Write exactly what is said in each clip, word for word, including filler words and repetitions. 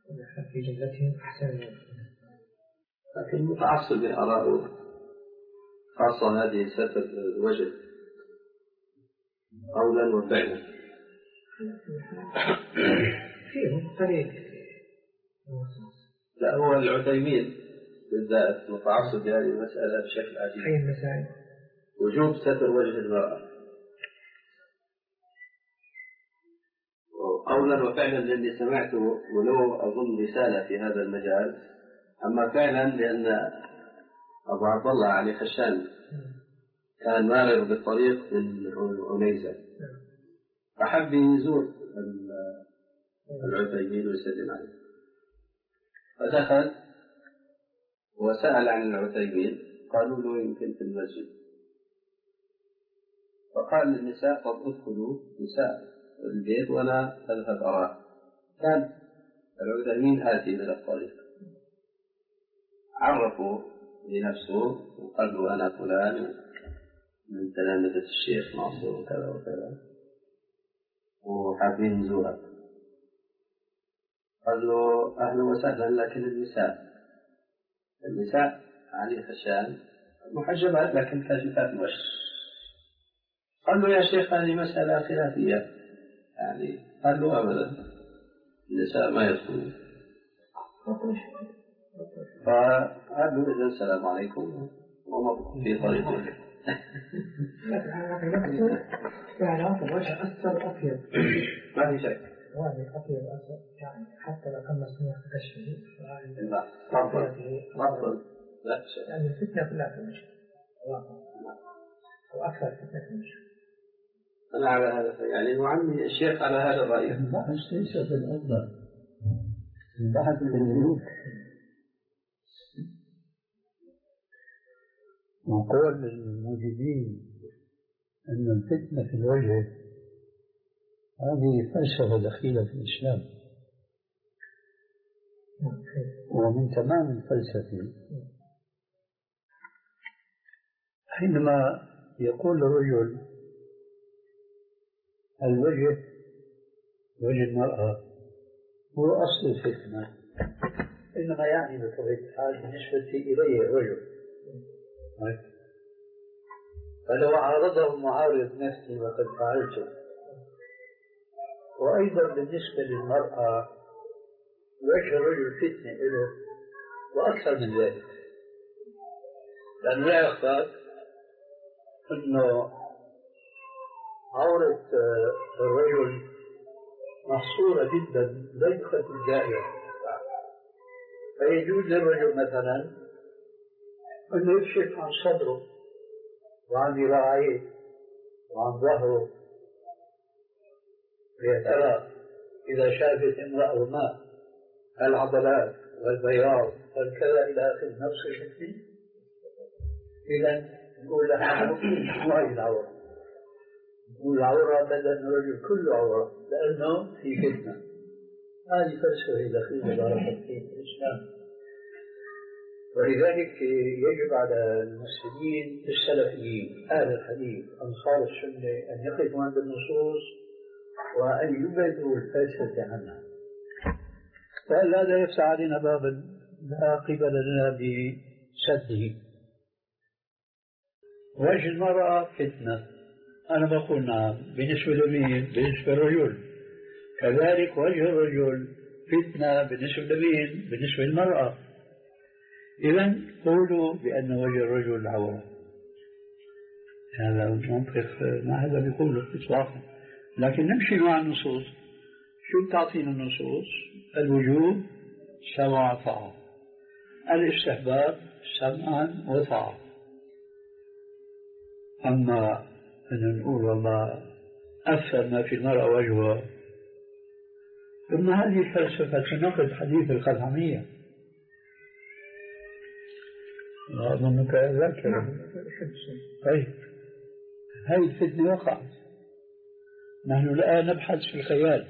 في جملتهم أحسن منه. لكن المتعصب آراءه خاصة هذه ستر الوجه قولا وفعلا فيهم قليل. لا هو العثيمين بالذات متعصب بهذه المسألة بشكل عجيب. أي المسائل؟ وجوب ستر وجه المرأة قولا وفعلا، لأني سمعته ولو أظن رسالة في هذا المجال. أما فعلا لأن أبو عبد الله علي خشان كان مارر بالطريق من عنيزة، فحب يزور العثيمين ويسلم عليه، فدخل وسأل عن العثيمين، قالوا له يمكن في المسجد، فقال للنساء قد ادخلوا نساء البيت وأنا أذهب أراه. كان العثيمين آتي من الطريق، عرفوا لنفسه وقال له أنا فلان من تلامذة الشيخ ناصر وكذا وكذا وحابين نزورك. قال له أهلا وسهلا، لكن النساء النساء علي خشان محجبات لكن كاشفات الوجه. قال له يا شيخ هذه مسألة خلافية يعني. قال له أبدا النساء ما يدخلون. فقال له إذن السلام عليكم ومضوا في طريقه. يعني هذا الوجه أثر أطيب ما في شك. وهذه أطيب أثر يعني حتى لو كان مسموح بكشفه. لا تفضل تفضل لا شيء. يعني الفتنة كلها في الوجه وأكثر فتنة في الوجه. أنا على هذا يعني وعمي الشيخ على هذا الرأي. البحث ليس في الأفضل، البحث في الوجوه. وقول الموجودين أن الفتنة في الوجه هذه فلسفة دخيلة في الإسلام، ومن تمام الفلسفة حينما يقول الرجل الوجه وجه المرأة هو أصل الفتنة، إنما يعني بطبيعة الحال بالنسبة إليه رجل، فلو عارضه معارض نفسي وقد فعلته. وأيضا بالنسبة للمرأة وجه الرجل فتنة له وأكثر من ذلك، لأنه لا يخفى أنه عورة الرجل محصورة جدا ضيقة الدائرة، فيجوز للرجل مثلا أنه يكشف عن صدره وعن ذراعيه وعن ظهره ليترى إذا شافت امرأة ما العضلات والبياض والكذا إلى آخر نفس شكله. إذا نقول لها مو هذه العورة، نقول العورة بدل الرجل كله عورة لأنه في فتنة. هذه فلسفة دخيلة بارك في الإسلام. ولذلك يجب على المسلمين السلفيين أهل الحديث أنصار السنة أن يقفوا عند النصوص وأن يبعدوا الفلسفة عنها، فهل هذا يفتح علينا بابا لا قبل لنا بسده. وجه المرأة فتنة، أنا بقول نعم بالنسبة لمين؟ بالنسبة للرجل. كذلك وجه الرجل فتنة بالنسبة لمين؟ بالنسبة للمرأة. إذن قولوا بأن وجه الرجل عورة، هذا منطق ما هذا بيقوله إطلاقا. لكن نمشي مع النصوص. شو تعطينا النصوص؟ الوجوب سمع وطاعة، الاستحباب سمعا وطاعة. أما أن نقول والله أفهم ما في المرأة وجهها، ثم هذه الفلسفة تنقض حديث الخزعمية. أظنك ذاكر. طيب هذه الفتنة وقعت، نحن الآن نبحث في الخيال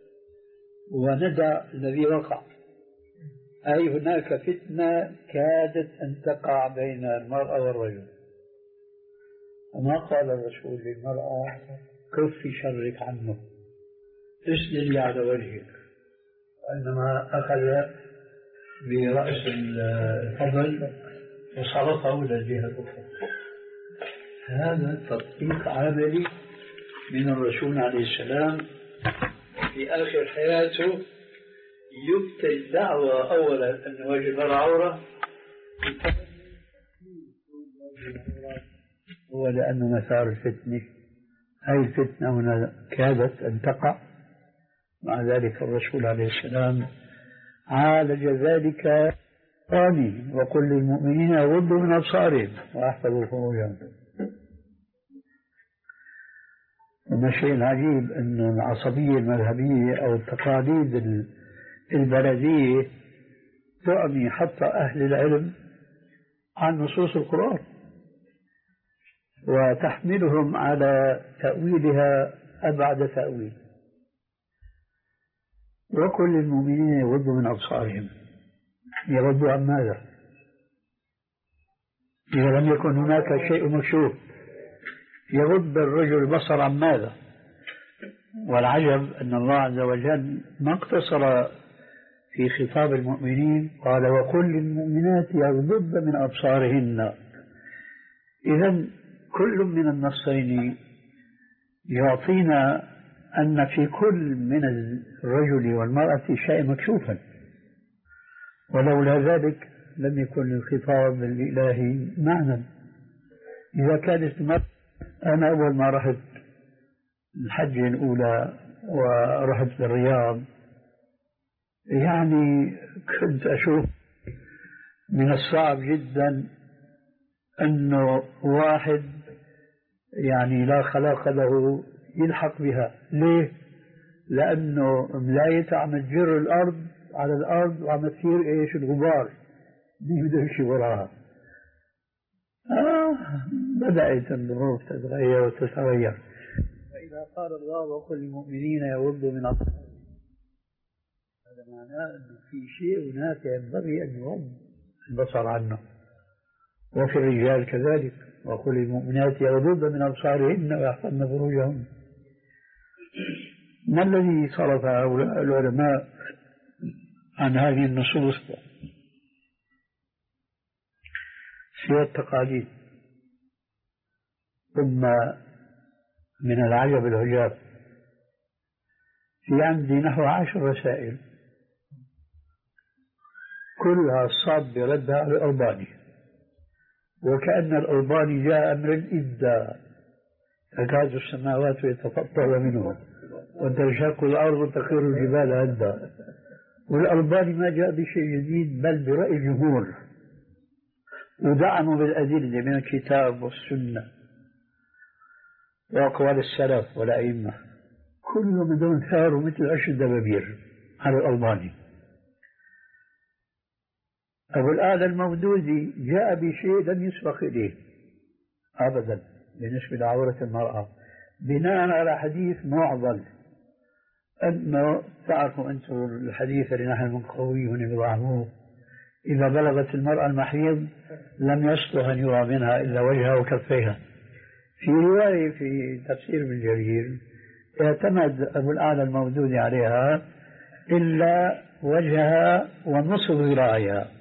وندع الذي وقع. أي هناك فتنة كادت أن تقع بين المرأة والرجل، وما قال الرسول للمرأة كفي شرك عنه اسجلي على وجهك وإنما أخذ برأس الفضل وصرفه إلى الجهة الأخرى. هذا تطبيق عملي من الرسول عليه السلام. في آخر حياته يبطل الدعوة أولا أن وجه العورة هو لأنه مثار الفتنة. هذه الفتنة هنا كادت أن تقع، مع ذلك الرسول عليه السلام عالج ذلك ثاني: وقل للمؤمنين يغضوا من أبصارهم ويحفظوا فروجهم. وما الشيء العجيب أن العصبية المذهبية أو التقاليد البلدية تعمي حتى أهل العلم عن نصوص القرآن وتحملهم على تأويلها أبعد تأويل. وكل المؤمنين يغضوا من أبصارهم. يغضوا عن ماذا؟ إذا لم يكن هناك شيء مكشوف يغض الرجل البصر عن ماذا؟ والعجب أن الله عز وجل ما اقتصر في خطاب المؤمنين، قال وكل المؤمنات يغضضن من أبصارهن. إذا كل من النصين يعطينا أن في كل من الرجل والمرأة شيء مكشوفا، ولولا ذلك لم يكن للخطاب الإلهي معنى. إذا كانت المرأة، أنا أول ما رحت الحجة الأولى ورحت بالرياض يعني كنت أشوف من الصعب جدا أنه واحد يعني لا خلاق له يلحق بها. ليه؟ لأنه ملايته عم تجر الأرض على الأرض وعم تثير إيش الغبار، دي بده يمشي وراها. آه بدأت الظروف تتغير وتتغير. فإذا قال الله وكل المؤمنين يغضوا من أبصارهم، هذا معناه أنه في شيء هناك ينبغي أن يغض البصر عنه. وفي الرجال كذلك: وكل المؤمنات يغضضن من أبصارهن ويحفظن فروجهن. ما الذي صرف هؤلاء العلماء عن هذه النصوص؟ سوى التقاليد. ثم من العجب العجاب في عندي نحو عشر رسائل كلها صاب بردها على الألباني، وكأن الألباني جاء أمر إدى تكاد السماوات يتفطر منه وتنشق الأرض وتخير الجبال هدا. والألباني ما جاء بشيء جديد بل برأي الجمهور، ودعموا بالأدلة من الكتاب والسنة وأقوال السلف والأئمة، كلهم بدون ثار مثل عش الدبابير على الألباني. أبو الآلة المودودي جاء بشيء لم يسبق إليه أبدا بالنسبة لعورة المرأة، بناء على حديث معضل أنه تعرفوا أنتم الحديث اللي نحن منقويه بضعفوه: إذا بلغت المرأة المحيض لم يصلح أن يرى منها إلا وجهها وكفيها. في رواية في تفسير ابن جرير اعتمد أبو الأعلى المودودي عليها إلا وجهها ونصف ذراعها.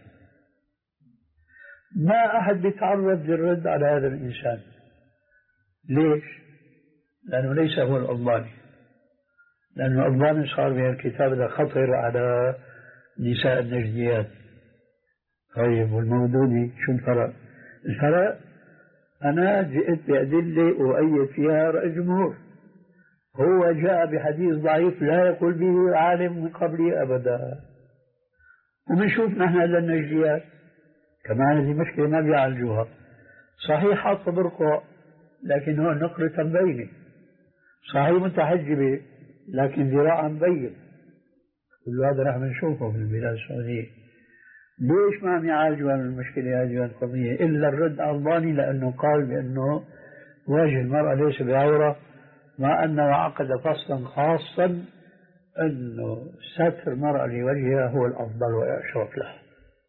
ما أحد بيتعرض للرد على هذا الإنسان. ليش؟ لأنه ليس هو الألباني، لأنه الألباني صار من الكتاب هذا خطر على نساء النجديات. طيب والمودودي شو الفرق؟ الفرق أنا جئت بأدلة أؤيد فيها رأي الجمهور، هو جاء بحديث ضعيف لا يقول به عالم من قبلي أبدا. وبنشوف نحن هذا النجديات كمان هذه مشكلة ما بيعالجوها. صحيح حاط برقع لكن هو نقرة مبينة، صحيح متحجبة لكن ذراعا مبين. كل هذا نحن نشوفه في البلاد السعودية. ليش ما عم يعالجوا المشكلة هذه القضية إلا الرد على الألباني؟ لأنه قال بأنه وجه المرأة ليس بعورة، مع أنه عقد فصلا خاصا أنه ستر المرأة لوجهها هو الأفضل وأشرف لها.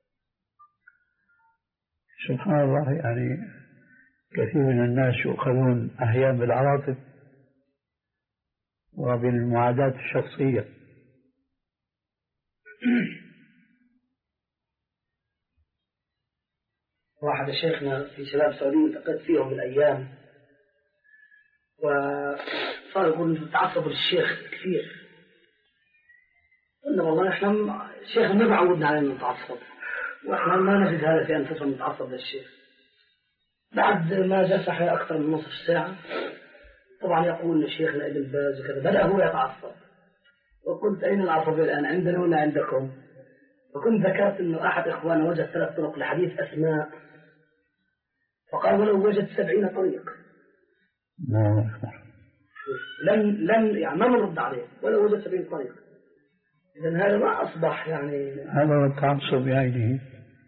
سبحان الله، يعني كثير من الناس يؤخذون أحيانا بالعواطف وبالمعاداة الشخصية. واحد شيخنا في شباب سعوديين التقيت فيهم بالأيام، وصار يقول تعصبوا للشيخ كثير. قلنا والله احنا الشيخ ما بعودنا على انه نتعصب، واحنا ما نجد هذا في انفسنا نتعصب للشيخ. بعد ما جلس حوالي اكثر من نصف ساعه طبعا يقول الشيخنا ابن باز وكذا، بدا هو يتعصب، وقلت اين العصبيه الان، عندنا ولا عندكم؟ وكنت ذكرت انه احد اخواننا وجد ثلاث طرق لحديث اسماء، فقال ولو وجد سبعين طريق. نعم. لم لم يعني ما نرد عليه ولو وجد سبعين طريق. إذن هذا ما أصبح يعني هذا هو التعصب بعينه.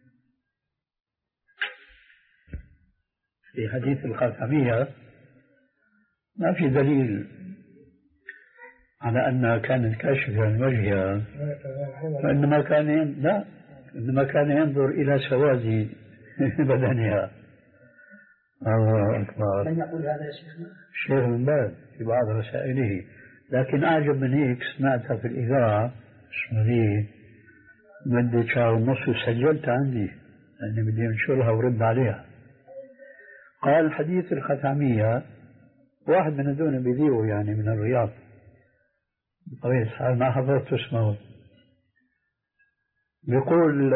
في حديث الخاتمية ما في دليل على أنها كانت كاشفة عن وجهها، وإنما كان ين... لا إنما كان ينظر إلى سواد بدنها. الله أكبر. من يقول هذا يا شيخنا؟ الشيخ ابن باز في بعض رسائله. لكن أعجب من هيك سمعتها في الإذاعة، اسمه ذي مدة شهر ونص وسجلتها عندي لأني بدي أنشرها ورد عليها. قال حديث الختامية، واحد من هذول بذيو يعني من الرياض طبيعي ما حضرت اسمه، بيقول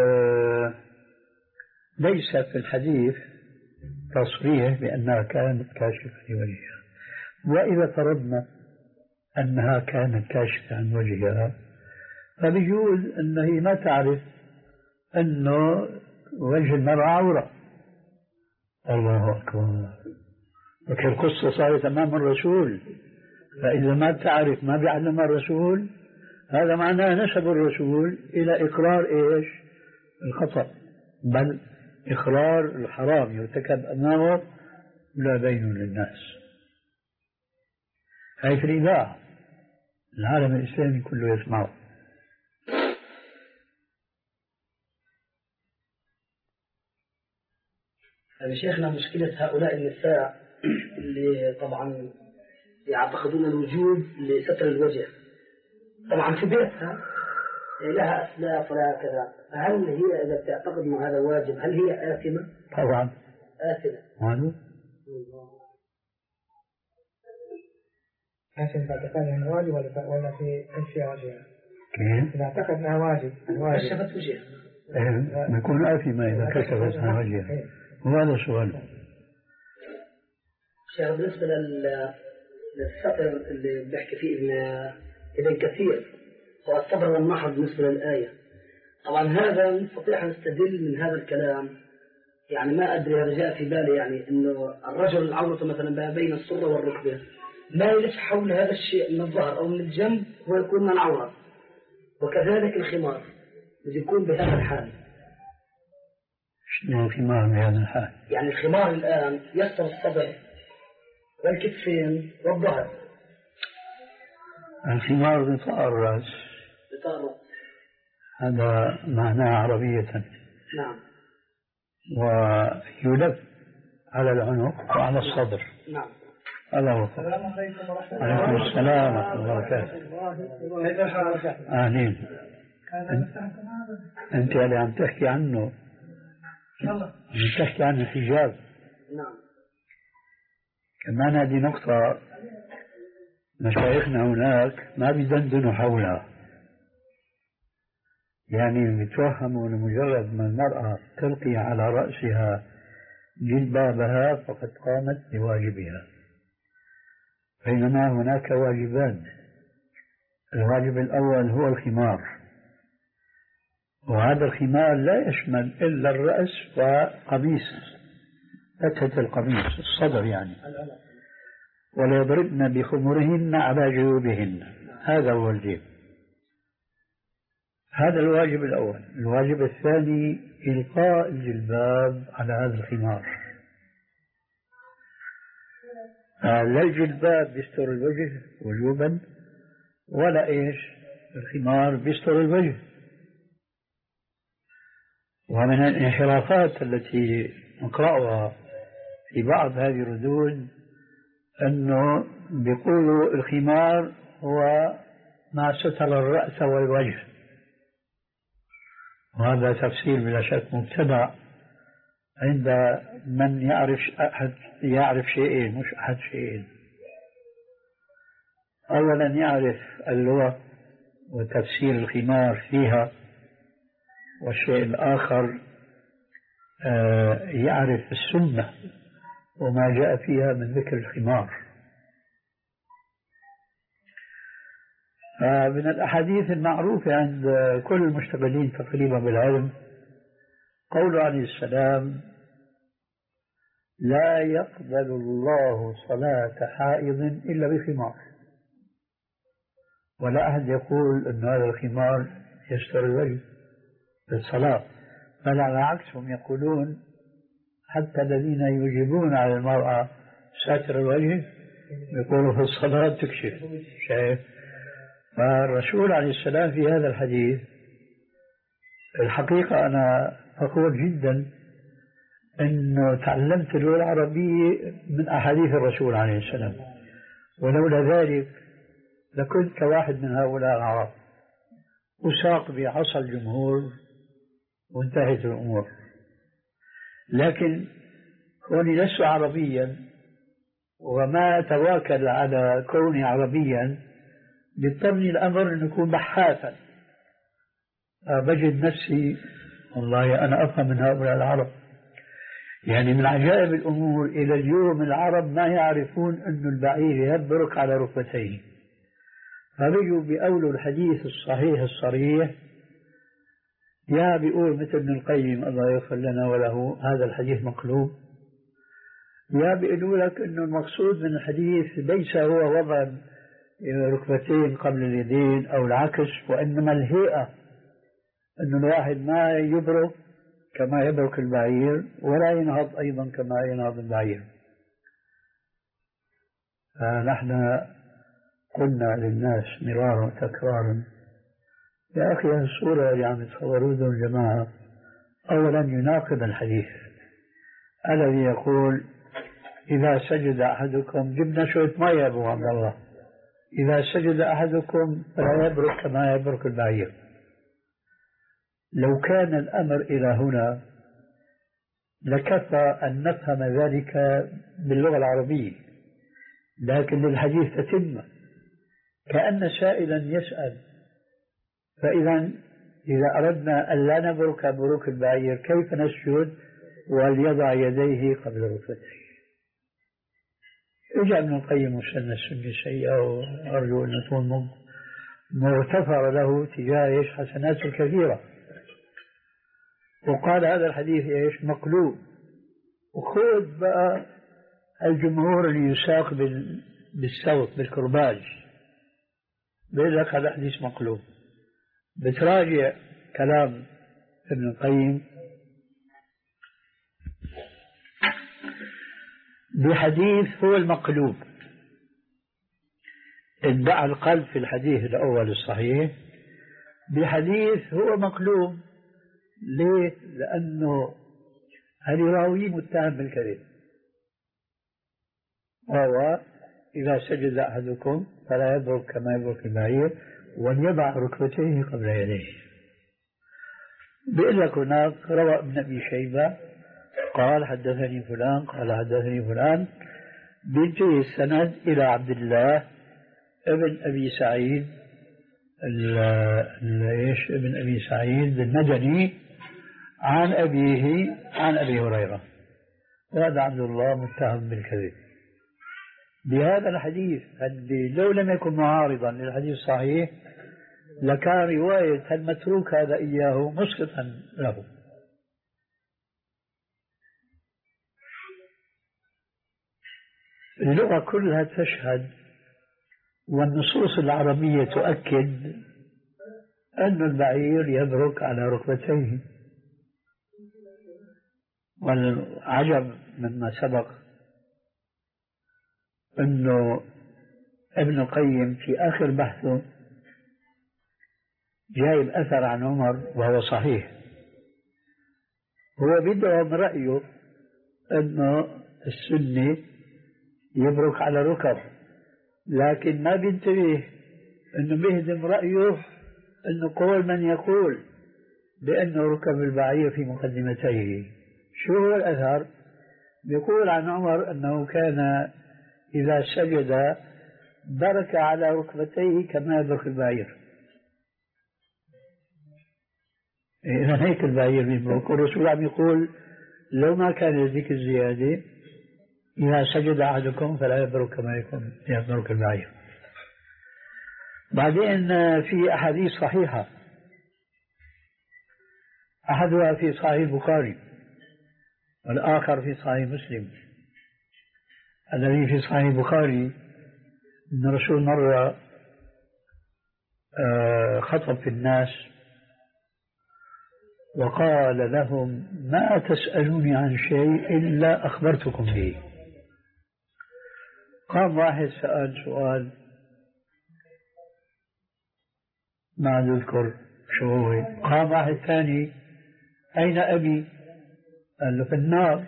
ليس في الحديث تصريح بأنها كانت كاشفة لوجهها، وإذا فرضنا أنها كانت كاشفة عن وجهها فبيجوز أنها ما تعرف أنه وجه المرأة عورة. الله أكبر. لكن القصة صارت أمام الرسول، فإذا ما تعرف ما بيعلم الرسول هذا معناه نسب الرسول إلى إقرار إيش؟ الخطأ، بل إقرار الحرام يرتكب أمامه لا بين للناس. هاي في الإذاعة العالم الإسلامي كله يسمعه. يعني شيخنا مشكلة هؤلاء النساء اللي طبعا يعتقدون الوجوب لستر الوجه، طبعا في بيتها لها أسلاف ولا كذا، هل هي إذا تعتقد أن هذا واجب هل هي آثمة؟ طبعا آثمة. ماذا؟ آثمة باعتقاد أنها واجب ولا في كشف وجهها؟ كيف؟ إذا اعتقد أنها واجب كشفت وجهها إيه بيكون آثمة إذا كشفت عن وجهها، وهذا السؤال. شيخ بالنسبة للسطر اللي بيحكي فيه ابن ابن كثير هو الصبر والمحض بالنسبة للآية، طبعا هذا نستطيع أن نستدل من هذا الكلام، يعني ما أدري هذا جاء في بالي، يعني إنه الرجل العورة مثلا بين السرة والركبة ما يلف حول هذا الشيء من الظهر أو من الجنب هو يكون من العورة، وكذلك الخمار بده يكون بهذا الحال. شنو الخمار بهذا الحال؟ يعني الخمار الآن يستر الصدر والكتفين والظهر. الخمار غطاء الرأس. غطاء الرأس هذا معناه عربية. نعم. ويلف على العنق وعلى الصدر. نعم. هذا هو. السلام عليكم ورحمة الله. عليكم السلام ورحمة الله وبركاته. أهلين. أنت اللي عم تحكي عنه. عم تحكي عن الحجاب. نعم. كمان هذه نقطة مشايخنا هناك ما بيدندنوا حولها، يعني بيتوهموا لمجرد ما المرأة تلقي على رأسها جلبابها فقد قامت بواجبها، بينما هناك واجبان. الواجب الأول هو الخمار، وهذا الخمار لا يشمل إلا الرأس وقميص، فتحة القميص الصدر يعني، ولا يضربن بخمرهن على جيوبهن، هذا هو الواجب. هذا الواجب الأول. الواجب الثاني إلقاء الجلباب على هذا الخمار. لا الجلباب بيستر الوجه وجوبا، ولا إيش الخمار بيستر الوجه. ومن الانحرافات التي نقرأها في بعض هذه الردود أنه بيقولوا الخمار هو ما ستر الرأس والوجه، وهذا تفسير بلا شك مبتدع عند من يعرف أحد يعرف شيئين مش أحد شيئين. أولا يعرف اللغة وتفسير الخمار فيها، والشيء الآخر يعرف السنة وما جاء فيها من ذكر الخمار. من الأحاديث المعروفة عند كل المشتغلين تقريبا بالعلم قول عليه السلام: لا يقبل الله صلاة حائض إلا بخمار. ولا أحد يقول أن هذا الخمار يستر الوجه في الصلاة، بل على عكسهم يقولون حتى الذين يجيبون على المرأة ساتر الوجه يقولوا في الصلاة تكشف. شايف؟ فالرسول عليه السلام في هذا الحديث الحقيقة أنا فخور جدا أنه تعلمت اللغة العربية من أحاديث الرسول عليه السلام، ولولا ذلك لكنت كواحد من هؤلاء العرب أساق بعصا الجمهور وانتهت الأمور. لكن كوني لست عربيا وما أتواكل على كوني عربيا يضطرني الأمر أن أكون بحاثا، بجد نفسي والله أنا أفهم من هؤلاء العرب. يعني من عجائب الأمور إلى اليوم العرب ما يعرفون أن البعير يبرك على ركبتيه، فبيجوا بأولوا الحديث الصحيح الصريح، يا بيقول مثل ابن القيم الله يغفر لنا وله هذا الحديث مقلوب، يا بيقولوا لك أنه المقصود من الحديث ليس هو وضع ركبتين قبل اليدين أو العكس، وإنما الهيئة، أن الواحد ما يبرك كما يبرك البعير ولا ينهض أيضا كما ينهض البعير. فنحن قلنا للناس مرارا وتكرارا: يا أخي الصورة اللي عم يتصورون الجماعة أولا يناقض الحديث الذي يقول: إذا سجد أحدكم، جبنا شوية ماء يا أبو عبد الله، إذا سجد أحدكم فلا يبرك كما يبرك البعير. لو كان الأمر إلى هنا لكفى أن نفهم ذلك باللغة العربية، لكن للحديث تتمة كأن سائلا يسأل: فإذا إذا أردنا أن لا نبرك بروك البعير كيف نسجد وليضع يديه قبل ركبتيه؟ إجا ابن القيم وسن السنة سيئة، وأرجو أن تكون مغتفر له تجاه إيش حسنات كثيرة، وقال هذا الحديث إيش مقلوب. وخذ بقى الجمهور اللي يساق بالصوت بالكرباج بيقول لك هذا حديث مقلوب. بتراجع كلام ابن القيم بحديث هو المقلوب، ادعى القلب في الحديث الأول الصحيح بحديث هو مقلوب. ليه؟ لأنه الراوي متهم بالكذب، وهو إذا سجد أحدكم فلا يبرك كما يبرك البعير وليضع ركبتيه قبل يديه. بيقول لك هناك روى ابن أبي شيبة قال حدثني فلان قال حدثني فلان، بينتهي السند إلى عبد الله ابن أبي سعيد ايش ابن أبي سعيد المدني عن أبيه عن أبي هريرة، وهذا عبد الله متهم بالكذب. بهذا الحديث الذي لو لم يكن معارضا للحديث الصحيح لكان رواية المتروك هذا إياه مسقطا له. اللغة كلها تشهد والنصوص العربية تؤكد أن البعير يبرك على ركبتيه. والعجب مما سبق أنه ابن القيم في آخر بحثه جايب أثر عن عمر وهو صحيح، هو بيدعم رأيه أنه السني يبرك على ركب، لكن ما بينتبه أنه بيهدم رأيه أنه قول من يقول بأنه ركب البعير في مقدمتيه. شو هو الأثر؟ يقول عن عمر أنه كان إذا سجد برك على ركبتيه كما يبرك البعير. إذا هيك البعير بيبرك، والرسول عم يقول لو ما كان يزيك الزيادة إذا سجد أحدكم فلا يبرك كما يكون يبرك البعير. بعدين في أحاديث صحيحة، أحدها في صحيح البخاري والآخر في صحيح مسلم. الذي في صحيح البخاري أن الرسول مرة خطب في الناس وقال لهم ما تسألوني عن شيء إلا أخبرتكم به. قام واحد سأل سؤال ما أذكر شو هو. قام واحد ثاني أين أبي؟ قال له في النار.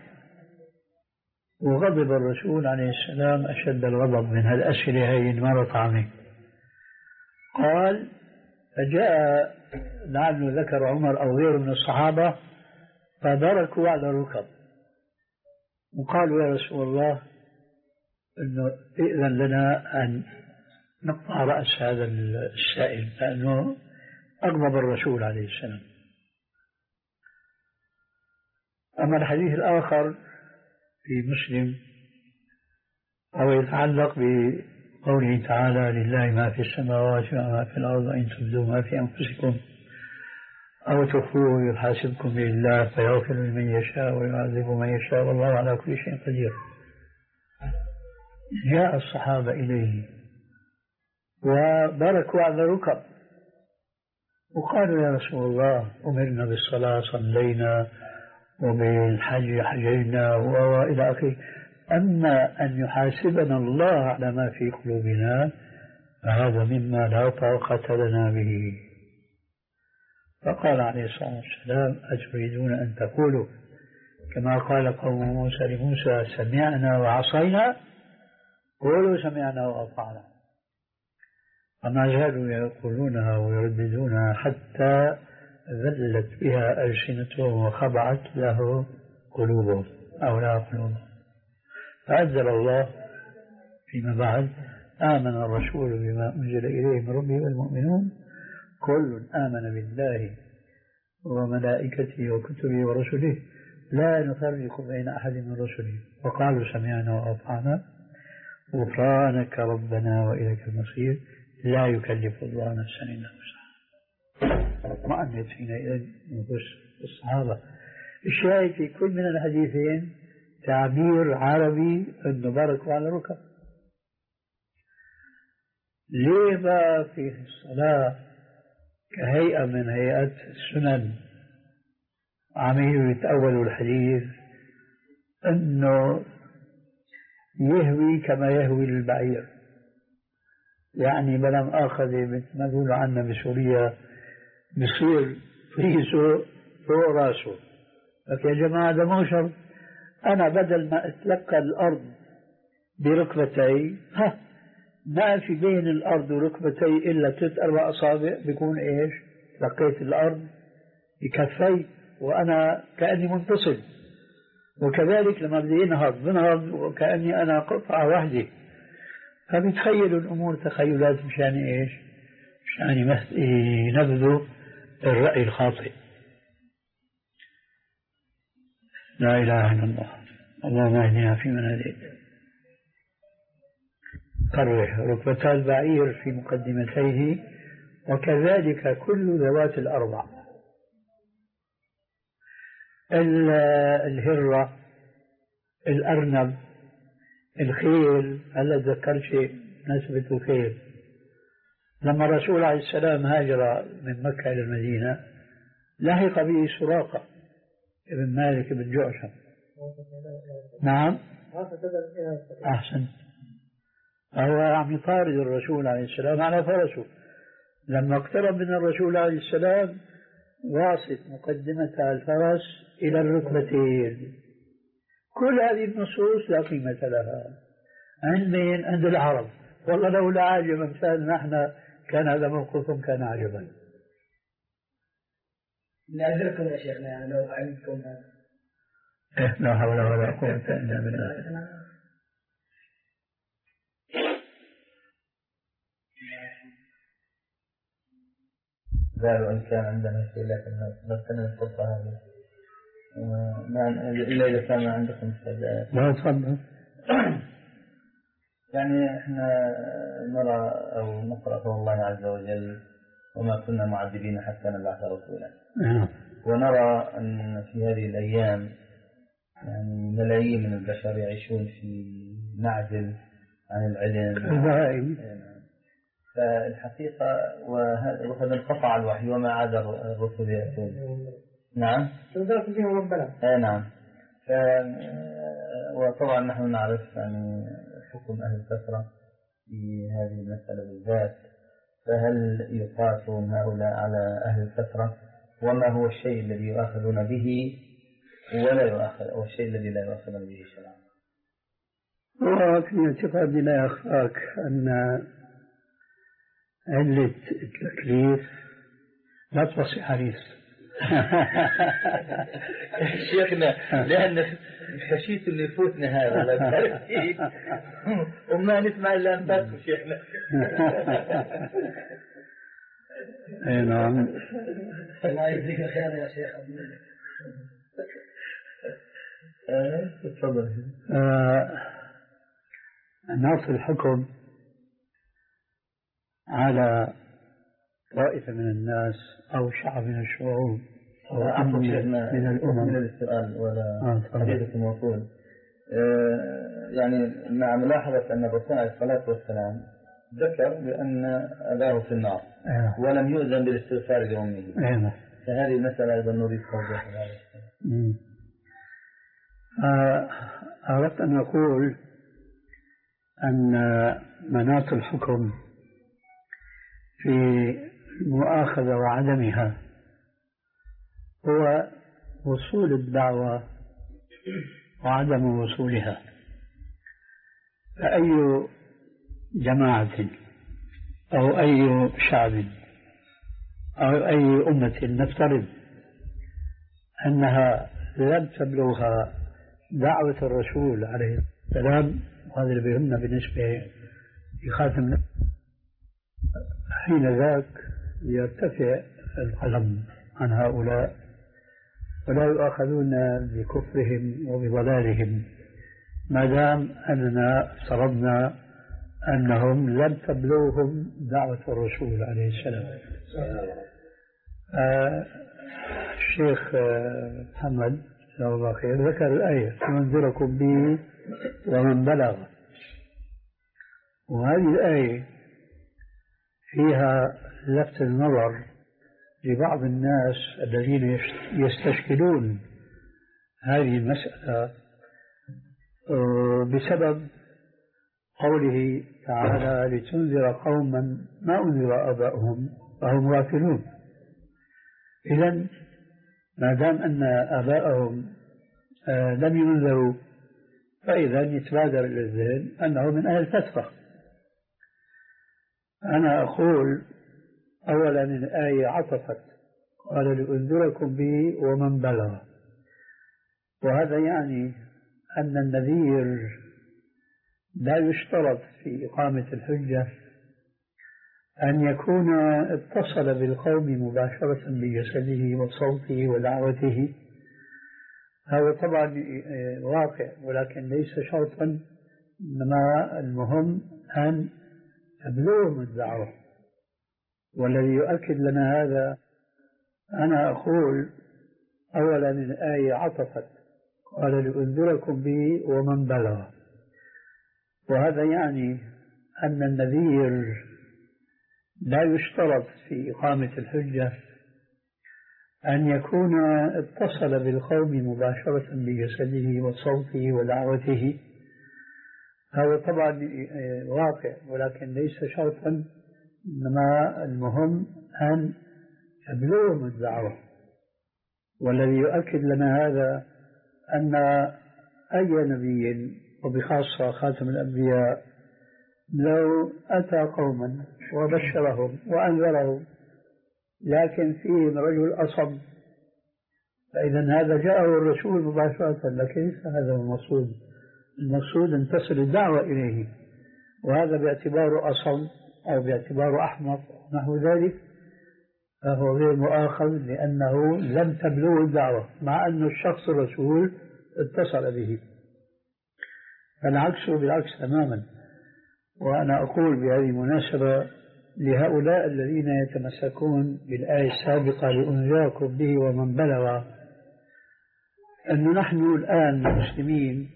وغضب الرسول عليه السلام أشد الغضب من هالأسئلة هي ما طعمه. قال فجاء لعله ذكر عمر أو غيره من الصحابة فبركوا على الركب وقالوا يا رسول الله إنه إذن لنا أن نقطع رأس هذا السائل لأنه أغضب الرسول عليه السلام. أما الحديث الآخر في مسلم أو يتعلق بقوله تعالى لله ما في السماوات وما في الأرض وإن تبدوا ما في أنفسكم أو تخفوه يحاسبكم بالله فيغفر لمن يشاء ويعذب من يشاء والله على كل شيء قدير. جاء الصحابة إليه وبركوا على الركب وقالوا يا رسول الله أمرنا بالصلاة صلينا وبالحج حجينا وإلى آخره، أما أن يحاسبنا الله على ما في قلوبنا فهذا مما لا طاقة لنا به. فقال عليه الصلاة والسلام أتريدون أن تقولوا كما قال قوم موسى لموسى سمعنا وعصينا؟ قولوا سمعنا وأطعنا. فما زالوا يقولونها ويرددونها حتى ذلت بها ألسنتهم وخضعت له قلوبهم أو لا قلوبهم. فأنزل الله فيما بعد آمن الرسول بما أنزل إليه من ربه والمؤمنون كل آمن بالله وملائكته وكتبه ورسله لا نفرق بين أحد من رسله وقالوا سمعنا وأطعنا غفرانك ربنا وإليك المصير لا يكلف الله نفسا إلا وسعها. ما أمنت حينئذ نفوس الصحابة. الشاهد في كل من الحديثين تعبير عربي أنه باركوا على الركب. ليه بقى في الصلاة كهيئة من هيئات السنن عم يتأولوا الحديث أنه يهوي كما يهوي البعير، يعني بلا مؤاخذة مثل ما بيقولوا عنا بسوريا بصير فريسه فوق راسه. لكن يا جماعة ده مو شرط. أنا بدل ما أتلقى الأرض بركبتي ها ما في بين الأرض وركبتي إلا ثلاث أربع أصابع بيكون إيش لقيت الأرض بكفي وأنا كأني منتصل. وكذلك لما بدي ينهض بنهض وكأني أنا قطعة واحدة. فبتخيلوا الأمور تخيلات مشان إيش مشان ينبذوا الرأي الخاطئ. لا إله إلا الله. اللهم اهدنا فيمن هديت. قرح ركبتا البعير في مقدمتيه وكذلك كل ذوات الأربع. الهرة الأرنب الخيل. هلا تذكرت شيء نسبة خيل. لما الرسول عليه السلام هاجر من مكة إلى المدينة لحق به سراقة ابن مالك بن جعشم. نعم أحسن. هو عم يطارد الرسول عليه السلام على فرسه. لما اقترب من الرسول عليه السلام واصل مقدمة الفرس إلى الركبتين. كل هذه النصوص لا قيمة لها عند مين؟ عند العرب. والله لولا عجب مثال نحن كان هذا موقفهم كان عجبا. نعذركم يا شيخنا يعني لو علمتم لا حول ولا قوة إلا بالله. قالوا إن كان عندنا شيء لكن نستنى الفرصة هذه ما إلا إذا كان عندكم استعداد. لا تفضل. يعني إحنا نرى أو نقرأ قول الله عز وجل وما كنا معذبين حتى نبعث رسولا. ونرى أن في هذه الأيام يعني ملايين من البشر يعيشون في معزل عن العلم. فالحقيقة وهذا انقطع الوحي وما عاد الرسل يأتون. نعم. تنزلت فيهم ربنا. آه نعم. ف... وطبعا نحن نعرف يعني حكم أهل الفترة في هذه المسألة بالذات. فهل يقاسون هؤلاء على أهل الفترة؟ وما هو الشيء الذي يؤاخذون به ولا يؤاخذ أو الشيء الذي لا يؤاخذون به شرعا؟ وفي اعتقادي لا يخفاك أن علة التكليف لا توصي حريص. شيخنا لأن خشيت اللي يفوتنا هذا وما نسمع إلا أنفاسكم شيخنا. أي نعم. الله يجزيك خير يا شيخ. تفضل. نص الحكم على طائفة من الناس أو شعب من الشعوب أو أمة من الأمم. من السؤال ولا حديث موصول. يعني مع ملاحظة أن الرسول عليه الصلاة والسلام ذكر بأن أباه في النار ولم يؤذن بالاستغفار لأمه. فهذه المسألة أيضا نريد توضيحها. أردت أن أقول أن مناط الحكم في المؤاخذة وعدمها هو وصول الدعوة وعدم وصولها. فأي جماعة أو أي شعب أو أي أمة نفترض أنها لم تبلغها دعوة الرسول عليه السلام، وهذا اللي بيهمنا بالنسبة لخاتم، حين ذاك يرتفع القلم عن هؤلاء ولا يؤاخذون بكفرهم وبضلالهم ما دام أننا افترضنا أنهم لم تبلغهم دعوة الرسول عليه السلام. آه الشيخ محمد جزاه الله خير ذكر الآية ينذركم به ومن بلغ، وهذه الآية فيها لفت النظر لبعض الناس الذين يستشكلون هذه المسألة بسبب قوله تعالى لتنذر قوما ما أنذر آباؤهم فهم غافلون. إذن ما دام أن آباءهم لم ينذروا فإذا يتبادر إلى الذهن أنه من أهل الفترة. أنا أقول أولا الآية عطفت قال لأنذركم به ومن بلغ، وهذا يعني أن النذير لا يشترط في إقامة الحجة أن يكون اتصل بالقوم مباشرة بجسده وصوته ودعوته. هذا طبعا واقع ولكن ليس شرطا، إنما المهم أن تبلغهم الدعوة. والذي يؤكد لنا هذا أنا أقول أولا الآية عطفت قال لأنذركم به ومن بلغ، وهذا يعني أن النذير لا يشترط في إقامة الحجة أن يكون اتصل بالقوم مباشرة بجسده وصوته ودعوته. هذا طبعا واقع ولكن ليس شرطا، إنما المهم أن تبلغهم الدعوة. والذي يؤكد لنا هذا أن أي نبي وبخاصة خاتم الأنبياء لو أتى قوما وبشرهم وأنذرهم لكن فيهم رجل أصب فإذا هذا جاءه الرسول مباشرة، لكن ليس هذا هو المقصود. المقصود أن تصل الدعوة إليه، وهذا باعتباره أصل أو باعتباره أحمق نحو ذلك فهو غير مؤاخذ، لأنه لم تبلغه الدعوة مع أن الشخص الرسول اتصل به. فالعكس بالعكس تماما. وأنا أقول بهذه المناسبة لهؤلاء الذين يتمسكون بالآية السابقة لأنذركم به ومن بلغ، أن نحن الآن المسلمين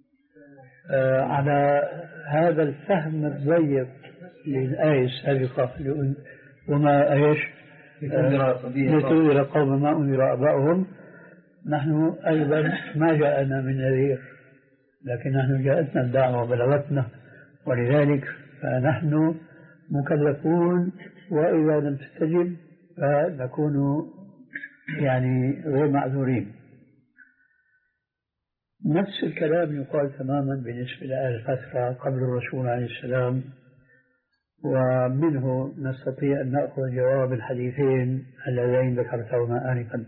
على هذا الفهم الضيق للآية السابقة وما أيش لتنذر قوم ما أنذر آباؤهم، نحن أيضا ما جاءنا من نذير، لكن نحن جاءتنا الدعوة وبلغتنا، ولذلك فنحن مكلفون، وإذا لم تستجب فنكون يعني غير معذورين. نفس الكلام يقال تماما بالنسبة لأهل الفترة قبل الرسول عليه السلام، ومنه نستطيع أن نأخذ جواب الحديثين اللذين ذكرتهما آنفا.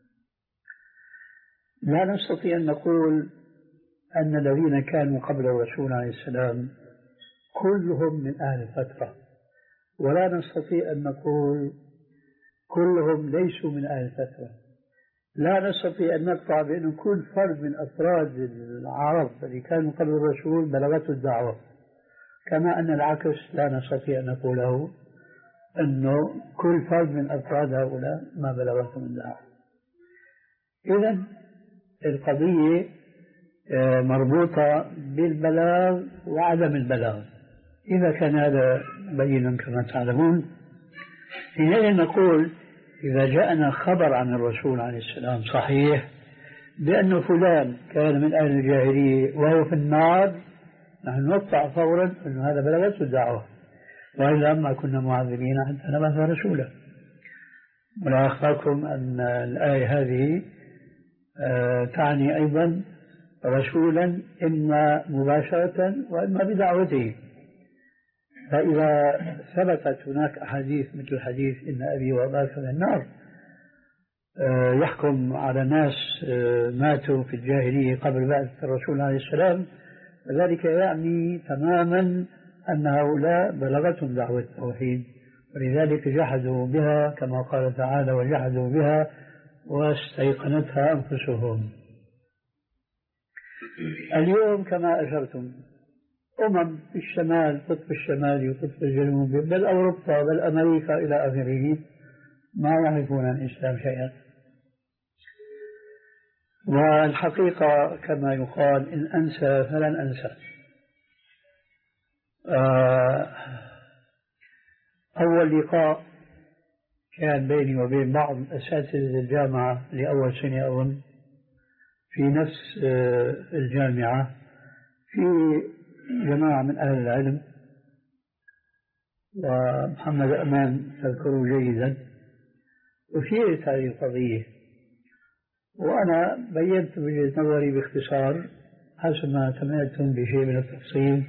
لا نستطيع أن نقول أن الذين كانوا قبل الرسول عليه السلام كلهم من أهل الفترة، ولا نستطيع أن نقول كلهم ليسوا من أهل الفترة. لا نستطيع أن نقطع بأن كل فرد من أفراد العرب الذي كانوا قبل الرسول بلغته الدعوة، كما أن العكس لا نستطيع أن نقوله أنه كل فرد من أفراد هؤلاء ما بلغتهم الدعوة. إذن القضية مربوطة بالبلاغ وعدم البلاغ. إذا كان هذا بينا كما تعلمون، حينئذ نقول إذا جاءنا خبر عن الرسول عليه السلام صحيح بأن فلان كان من أهل الجاهلية وهو في النار، نحن نقطع فورا أن هذا بلغته الدعوة، وإلا ما كنا معذبين حتى نبعث رسولا. ولا أخفاكم أن الآية هذه تعني أيضا رسولا إما مباشرة وإما بدعوته. فإذا ثبتت هناك أحاديث مثل حديث إن أبي وأباك من النار يحكم على ناس ماتوا في الجاهلية قبل بعثة الرسول عليه السلام، وذلك يعني تماما أن هؤلاء بلغتهم دعوة التوحيد، ولذلك جحدوا بها كما قال تعالى وجحدوا بها واستيقنتها أنفسهم. اليوم كما أشرتم أمم في الشمال، قطب الشمالي وقطب الجنوبي، بل أوروبا بل أمريكا إلى آخره، ما يعرفون عن الإسلام شيئا. والحقيقة كما يقال إن أنسى فلن أنسى. أول لقاء كان بيني وبين بعض أساتذة الجامعة لأول سنة أظن في نفس الجامعة، في جماعة من أهل العلم ومحمد أمان تذكره جيدا، أثيرت هذه القضية وأنا بينت وجهة نظري باختصار حسب ما سمعتم بشيء من التفصيل.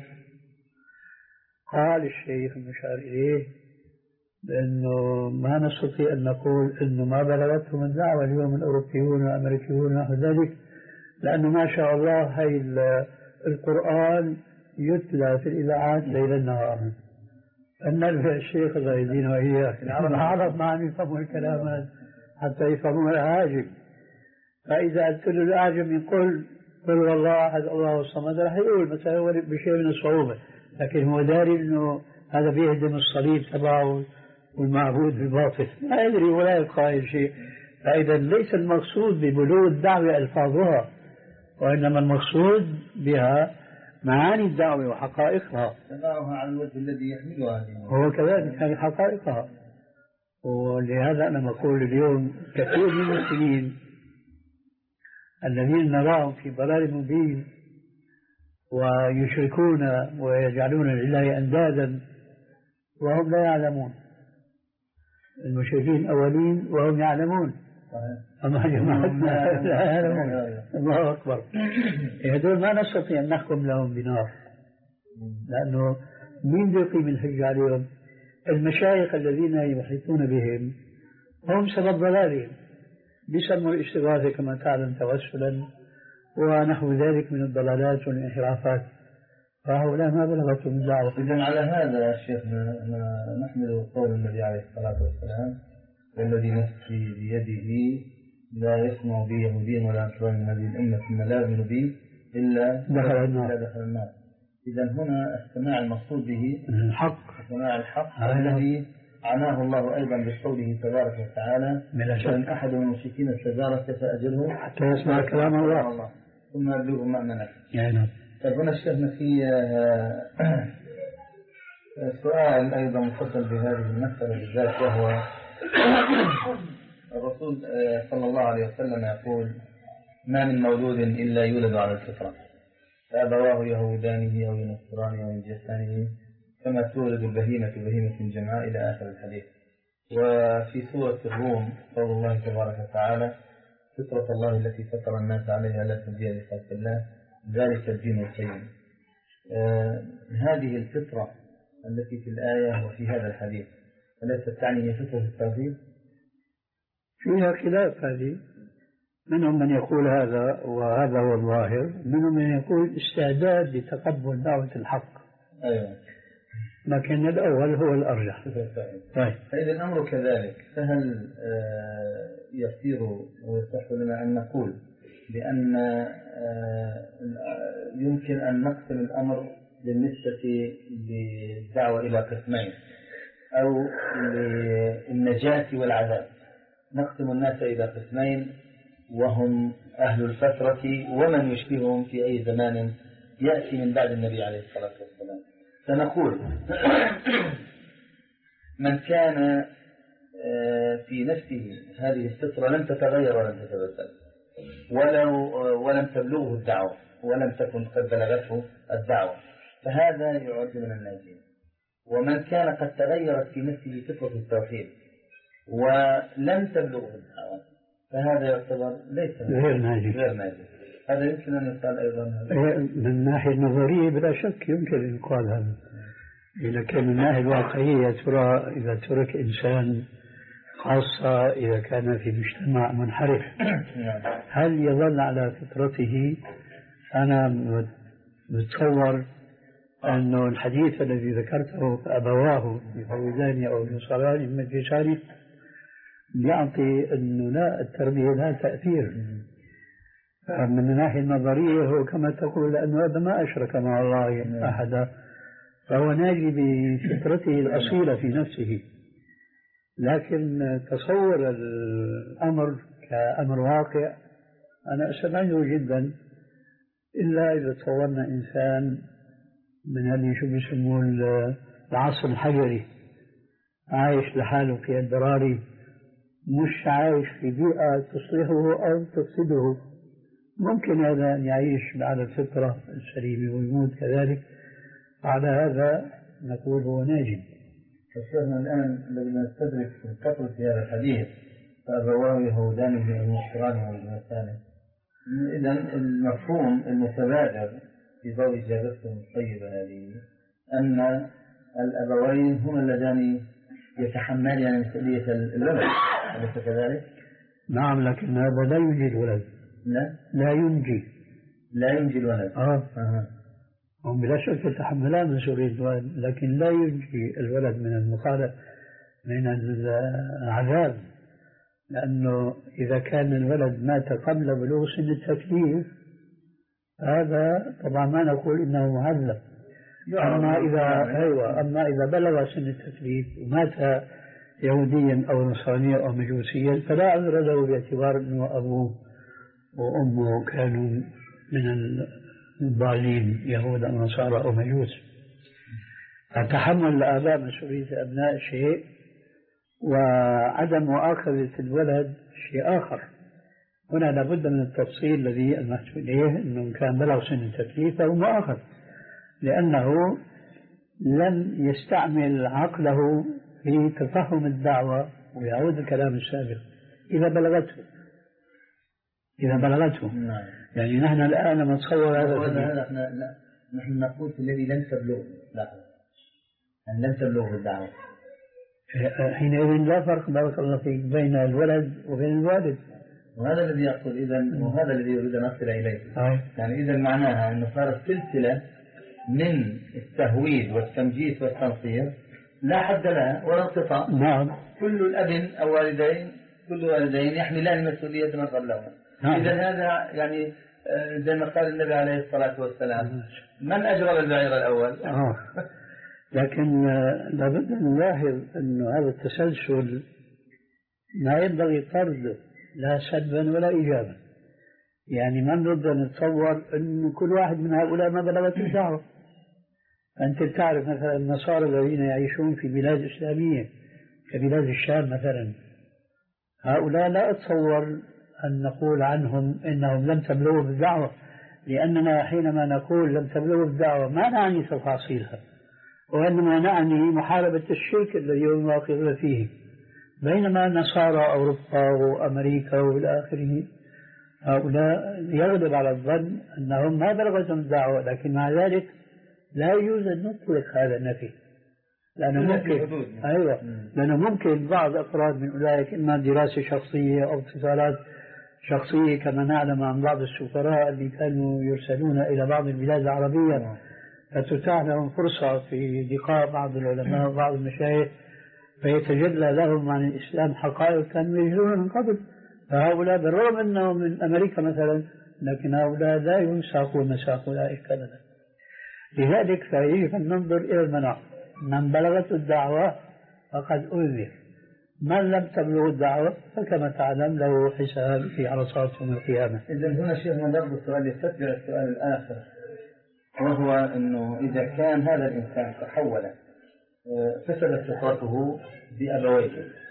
قال الشيخ المشار إليه بأنه ما نستطيع أن نقول أنه ما بلغتهم الدعوة اليوم الأوروبيون والأمريكيون ونحو ذلك، لأنه ما شاء الله هاي القرآن يتلى في الإذاعات ليلا نهارا. فنرفع الشيخ الله يدينا وإياك، العرب ما عم يفهموا الكلام حتى يفهموا الأعاجم. فإذا قلت له الأعجم يقول قل والله أحد الله الصمد، راح يقول مثلا هو بشيء من الصعوبة، لكن هو داري إنه هذا بيهدم الصليب تبعه والمعبود بالباطل، ما يدري ولا يقال شيء. فإذا ليس المقصود ببلوغ الدعوة ألفاظها، وإنما المقصود بها معاني الدعوة وحقائقها، تضعها على الوجه الذي يحملها هو كذلك هذه حقائقها. ولهذا أنا بقول اليوم كثير من المسلمين الذين نراهم في ضلال مبين ويشركون ويجعلون لله أندادا وهم لا يعلمون، المشركين الأولين وهم يعلمون، أما جماعتنا لا يعلمون. الله أكبر. هذول ما نستطيع أن نحكم لهم بنار، لأنه مين يقيم الحج عليهم؟ المشايخ الذين يحيطون بهم هم سبب ضلالهم، بيسموا الاستغاثة كما تعلم توسلا ونحو ذلك من الضلالات والانحرافات، فهؤلاء ما بلغتهم الدعوة. إذن على هذا شيخنا نحمل قول النبي عليه الصلاة والسلام: والذي نفسي بيده لا يسمع بي يهودي ولا نصراني من هذه الأمة ثم لا يؤمن بي إلا دخل النار. دخل النار. إذن هنا السماع المقصود به الحق، سماع الحق الذي عناه الله أيضا بقوله تبارك وتعالى: وإن أحد من المشركين استجارك فأجره حتى يسمع كلام الله, الله ثم يبلغ مأمنه. يعني طيب هنا شيخنا في سؤال أيضا مفصل بهذه المسألة بالذات، وهو الرسول صلى الله عليه وسلم يقول: ما من مولود إلا يولد على الفطرة، فأبواه يهودانه أو ينصرانه أو يمجسانه كما تولد البهيمة بهيمة جمعاء إلى آخر الحديث. وفي سورة الروم قول الله تبارك وتعالى: فطرة الله التي فطر الناس عليها لا تبديل لخلق الله ذلك الدين القيم. آه هذه الفطرة التي في الآية وفي هذا الحديث أليست تعني هي فطرة التوحيد؟ فيها خلاف هذه، منهم من يقول هذا وهذا هو الظاهر، منهم من يقول استعداد لتقبل دعوة الحق. أيوة. لكن الأول هو الأرجح. طيب فإذا الأمر كذلك، فهل يصير ويصح لنا أن نقول بأن يمكن أن نقسم الأمر بالنسبة للدعوة إلى قسمين، أو للنجاة والعذاب نقسم الناس إلى قسمين، وهم أهل الفترة ومن يشبههم في أي زمان يأتي من بعد النبي عليه الصلاة والسلام. فنقول من كان في نفسه هذه الفطرة لم تتغير ولم تتبدل ولو ولم تبلغه الدعوة ولم تكن قد بلغته الدعوة، فهذا يعد من الناجين. ومن كان قد تغيرت في نفسه فطرة التوحيد ولم تبلغه الدعوة فهذا يعتبر ليس غير ناجي. غير ناجي. هذا يمكن أن يقال أيضا من الناحية النظرية بلا شك يمكن أن يقال هذا، لكن من الناحية الواقعية ترى إذا ترك إنسان خاصة إذا كان في مجتمع منحرف هل يظل على فطرته؟ أنا متصور أنه الحديث الذي ذكرته أبواه يهودان أو نصراني مجوساني يعطي أنه لا، التربية لا تأثير. من الناحية النظرية هو كما تقول أنه هذا ما أشرك مع الله أحدا، فهو ناجي بفطرته الأصيلة في نفسه. لكن تصور الأمر كأمر واقع أنا أستبعده جدا، إلا إذا تصورنا إنسان من اللي شو بيسموه العصر الحجري عايش لحاله في البراري، مش عايش في بيئة تصلحه أو تفسده. ممكن هذا أن يعيش على الفطرة السليمة ويموت كذلك، على هذا نقول هو ناجي. فصرنا الآن لما نستدرك في القتل في هذا الحديث فأبواه يهودان ونصراني ومجوساني، إذن المفهوم المتبادر في ضوء إجابتهم الطيبة هذه أن الأبوين هما اللذان يتحملان مسؤولية الولد، أليس كذلك؟ نعم، لكن هذا لا ينجي الولد. لا لا ينجي لا ينجي الولد. آه. أه. هم بلا شك يتحملان مسؤولية الولد، لكن لا ينجي الولد من المخالفة من العذاب، لأنه إذا كان الولد مات قبل بلوغ سن التكليف هذا طبعا ما نقول إنه معذب. أما إذا أيوة أما إذا بلغ سن التكليف ومات يهوديا أو نصرانيا أو مجوسيا فلا عذر له، باعتبار أنه أبوه وأمه كانوا من الضالين يهود أو نصارى أو مجوس. تحمل الآباء مسؤولية أبناء شيء، وعدم مؤاخذة الولد شيء آخر. هنا لابد من التفصيل الذي المحسوب إليه، أنه كان بلغ سن التكليف فهو مؤاخذ لأنه لم يستعمل عقله في تفهم الدعوة. ويعود الكلام السابق إذا بلغته إذا بلغته نعم. يعني نحن الآن نتصور هذا. نحن نقول الذي لم تبلغه دعوة، أن لم تبلغه الدعوة، حينئذ لا فرق بارك الله فيك بين الولد وبين الوالد. وهذا الذي يقول إذا، وهذا الذي يريد أن أصل إليه. أي. يعني إذا معناها أنه صارت سلسلة من التهويد والتمجيد والتنصير لا حد لها ولا انقطاع. نعم. كل الأب أو والدين كل والدين يحملان مسؤولية من قبلهما. نعم. إذا هذا يعني زي ما قال النبي عليه الصلاة والسلام، من أجرب البعير الأول؟ آه. لكن لابد أن نلاحظ أن هذا التسلسل ما ينبغي طرده لا سلبا ولا إيجابا. يعني ما نريد أن نتصور أن كل واحد من هؤلاء ما بلغت الدعوة. أنت تعرف مثلا النصارى الذين يعيشون في بلاد إسلامية كبلاد الشام مثلا، هؤلاء لا أتصور أن نقول عنهم إنهم لم تبلغوا بالدعوة، لأننا حينما نقول لم تبلغوا بالدعوة ما نعني تفاصيلها، وإنما نعني محاربة الشرك الذي هم واقعون فيه. بينما نصارى أوروبا وأمريكا وإلى آخره هؤلاء يغلب على الظن أنهم ما بلغتهم الدعوة، لكن مع ذلك لا يجوز أن نطلق هذا النفي، لأنه ممكن أيوة لأنه ممكن بعض أفراد من أولئك إما دراسة شخصية أو اتصالات شخصية، كما نعلم عن بعض السفراء اللي كانوا يرسلون إلى بعض البلاد العربية فتتاح لهم فرصة في لقاء بعض العلماء وبعض المشايخ فيتجلى لهم عن الإسلام حقائق كانوا يجهلونها من قبل. فهؤلاء بالرغم أنهم من أمريكا مثلا، لكن هؤلاء لا ينساقوا مساق أولئك أبدا. لذلك فيجب أن ننظر إلى المناط. من بلغت الدعوة فقد أنذر، من لم تبلغ الدعوة فكما تعلم له حساب في عرصات يوم القيامة. إذا هنا شيخنا برضو السؤال يستتبع السؤال الآخر، وهو أنه إذا كان هذا الإنسان تحول فسدت فطرته بأبويه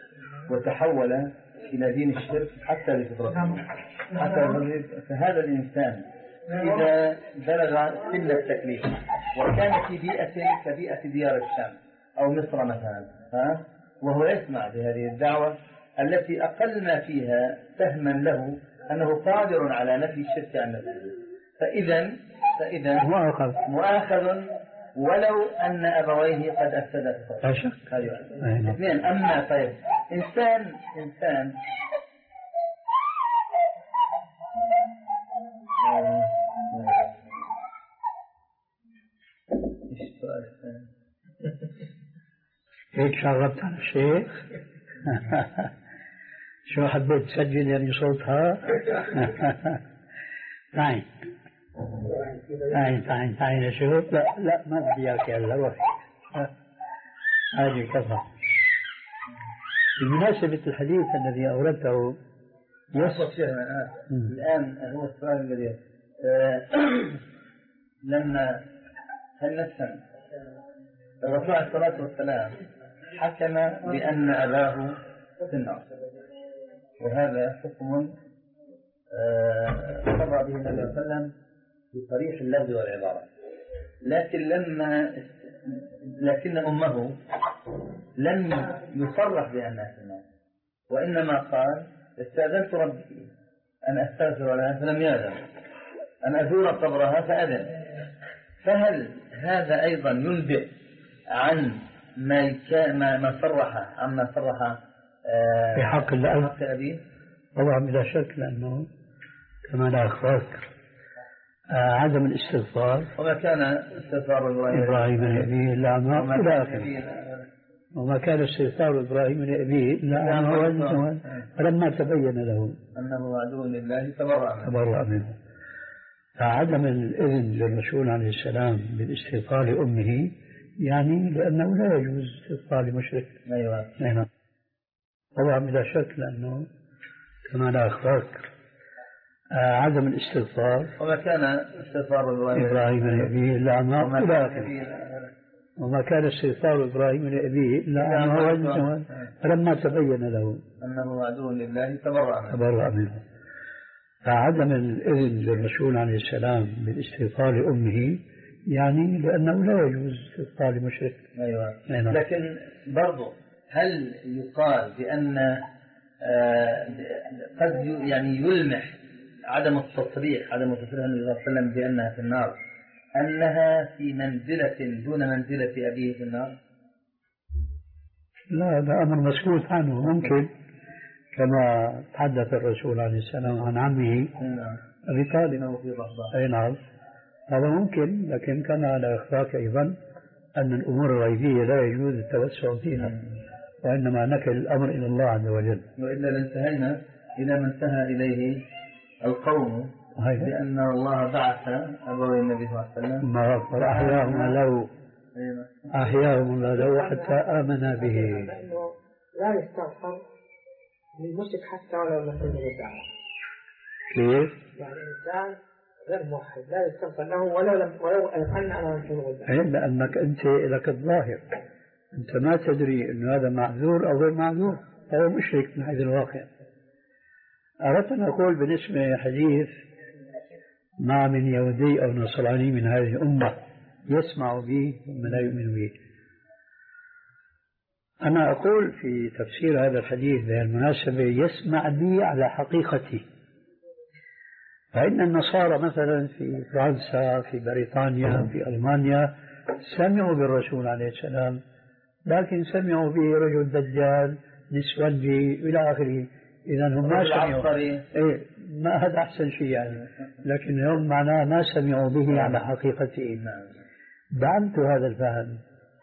وتحول إلى دين الشرك حتى بفطرته، حتى فهذا الإنسان إذا بلغ سن التكليف وكان في بيئة كبيئة ديار الشام أو مصر مثلا، ها وهو يسمع بهذه الدعوة التي أقل ما فيها فهما له أنه قادر على نفي الشرك عن نفسه، فإذا فإذا مؤاخذ مؤاخذ ولو أن أبويه قد أفسدا فطرته. لا شك. أيوة. اثنين. أما طيب إنسان إنسان إيش السؤال الثاني؟ هيك شغبت على الشيخ. شو حبيت تسجل يعني صوتها؟ تعين تعين تعين تعين أشوف. لا لا ما بدي إياك هلا روح. هذه كفى. بمناسبة الحديث الذي أوردته يصف شيخنا الآن هو السؤال الذي لما هل نفهم الرسول عليه الصلاة والسلام حكم بأن أباه في النار، وهذا حكم صرح به النبي صلى الله عليه وسلم بصريح اللفظ والعبارة، لكن لما لكن أمه لم يصرح بأنها في النار، وإنما قال استأذنت ربي أن أستغفر لها فلم يأذن، أن أزور قبرها فأذن. فهل هذا أيضا ينبئ عن ما ما صرح عما صرح في حق الأب؟ أبيه طبعا بلا شك، لأنه كما لا أخبرك عدم الاستغفار وما كان استغفار إبراهيم لأبيه إلا عن إلى آخره، وما كان استغفار إبراهيم لأبيه إلا عن هو فلما تبين له أنه عدو لله تبرأ تبرأ منه. فعدم الإذن للرسول عليه السلام بالاستغفار لأمه يعني لأنه لا يجوز استغفار لمشرك. أيوة. نعم. طبعا بلا شك، لأنه كما لا أخبرك عدم الاستغفار وما كان استغفار إبراهيم لأبيه إلا عن إلى آخره، وما كان استغفار إبراهيم لأبيه إلا عن هو فلما تبين له أنه عدو لله تبرأ تبرأ منه. فعدم الإذن للرسول عليه السلام بالاستغفار لأمه يعني لأنه لا يجوز استغفار لمشرك. أيوة. نعم. لكن برضو هل يقال بأن آه قد يعني يلمح عدم التصريح عدم التصريح النبي صلى الله عليه وسلم بأنها في النار أنها في منزلة دون منزلة أبيه في النار؟ لا، هذا أمر مسكوت عنه. ممكن كما تحدث الرسول عليه السلام عن عمه أبي طالب. أي نعم، هذا ممكن، لكن كان على إخفاق أيضا أن الأمور الغيبية لا يجوز التوسع فيها، وإنما نكل الأمر إلى الله عز وجل. وإلا لانتهينا إلى ما انتهى إليه القوم بأن الله بعث أبوي النبي صلى الله عليه وسلم أحياهم له أحياهم له حتى آمنا به. لا يستغفر للمشرك حتى ولو لم يكن مسلما. كيف؟ يعني الإنسان غير موحد لا يستغفر له ولو لم ولو أن أنا لم أكن. لأنك أنت لك الظاهر، أنت ما تدري أن هذا معذور أو غير معذور، هو مشرك من حيث الواقع. أردت أن أقول بالنسبة حديث ما من يهودي أو نصراني من هذه الأمة يسمع به ثم لا يؤمن به. أنا أقول في تفسير هذا الحديث بالمناسبة يسمع بي على حقيقتي، فإن النصارى مثلا في فرنسا، في بريطانيا، في ألمانيا سمعوا بالرسول عليه السلام، لكن سمعوا به رجل دجال نسوانجي إلى آخره. إذا هم ما سمعوا إيه، ما هذا أحسن شيء يعني، لكن هم معناه ما سمعوا به على حقيقته. دعمت هذا الفهم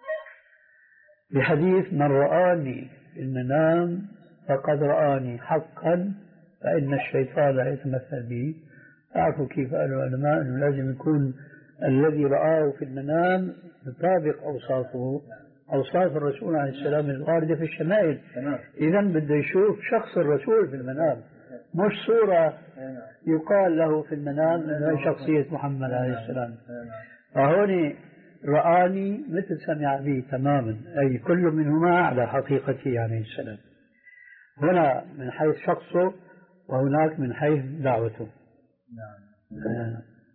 بحديث من رآني في المنام فقد رآني حقا فإن الشيطان لا يتمثل به. أعرفوا كيف قالوا العلماء أنه لازم يكون الذي رآه في المنام يطابق أوصافه أوصاف الرسول عليه السلام الواردة في الشمائل. إذا بده يشوف شخص الرسول في المنام، مش صورة يقال له في المنام أنه شخصية محمد عليه السلام. فهون رآني مثل سمع به تماما، أي كل منهما على حقيقته عليه السلام، هنا من حيث شخصه وهناك من حيث دعوته. نعم.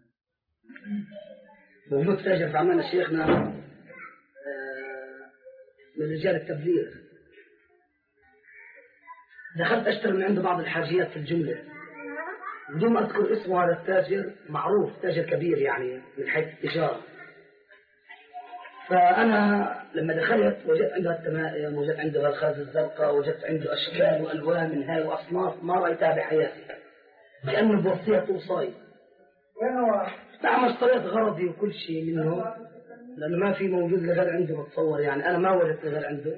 وجود فاجر في عملنا شيخنا من رجال التبليغ، دخلت أشتري من عنده بعض الحاجيات في الجملة بدون ما أذكر اسمه. هذا التاجر معروف، تاجر كبير يعني من حيث التجارة. فأنا لما دخلت وجدت عنده التمائم، وجدت عنده الخاز الزرقاء، وجدت عنده أشكال وألوان من هاي وأصناف ما رأيتها بحياتي، كأنه البورصية توصاي. نعم اشتريت غرضي وكل شيء منه، لأنه ما في موجود لغير عنده بتصور، يعني أنا ما وجدت لغير عنده.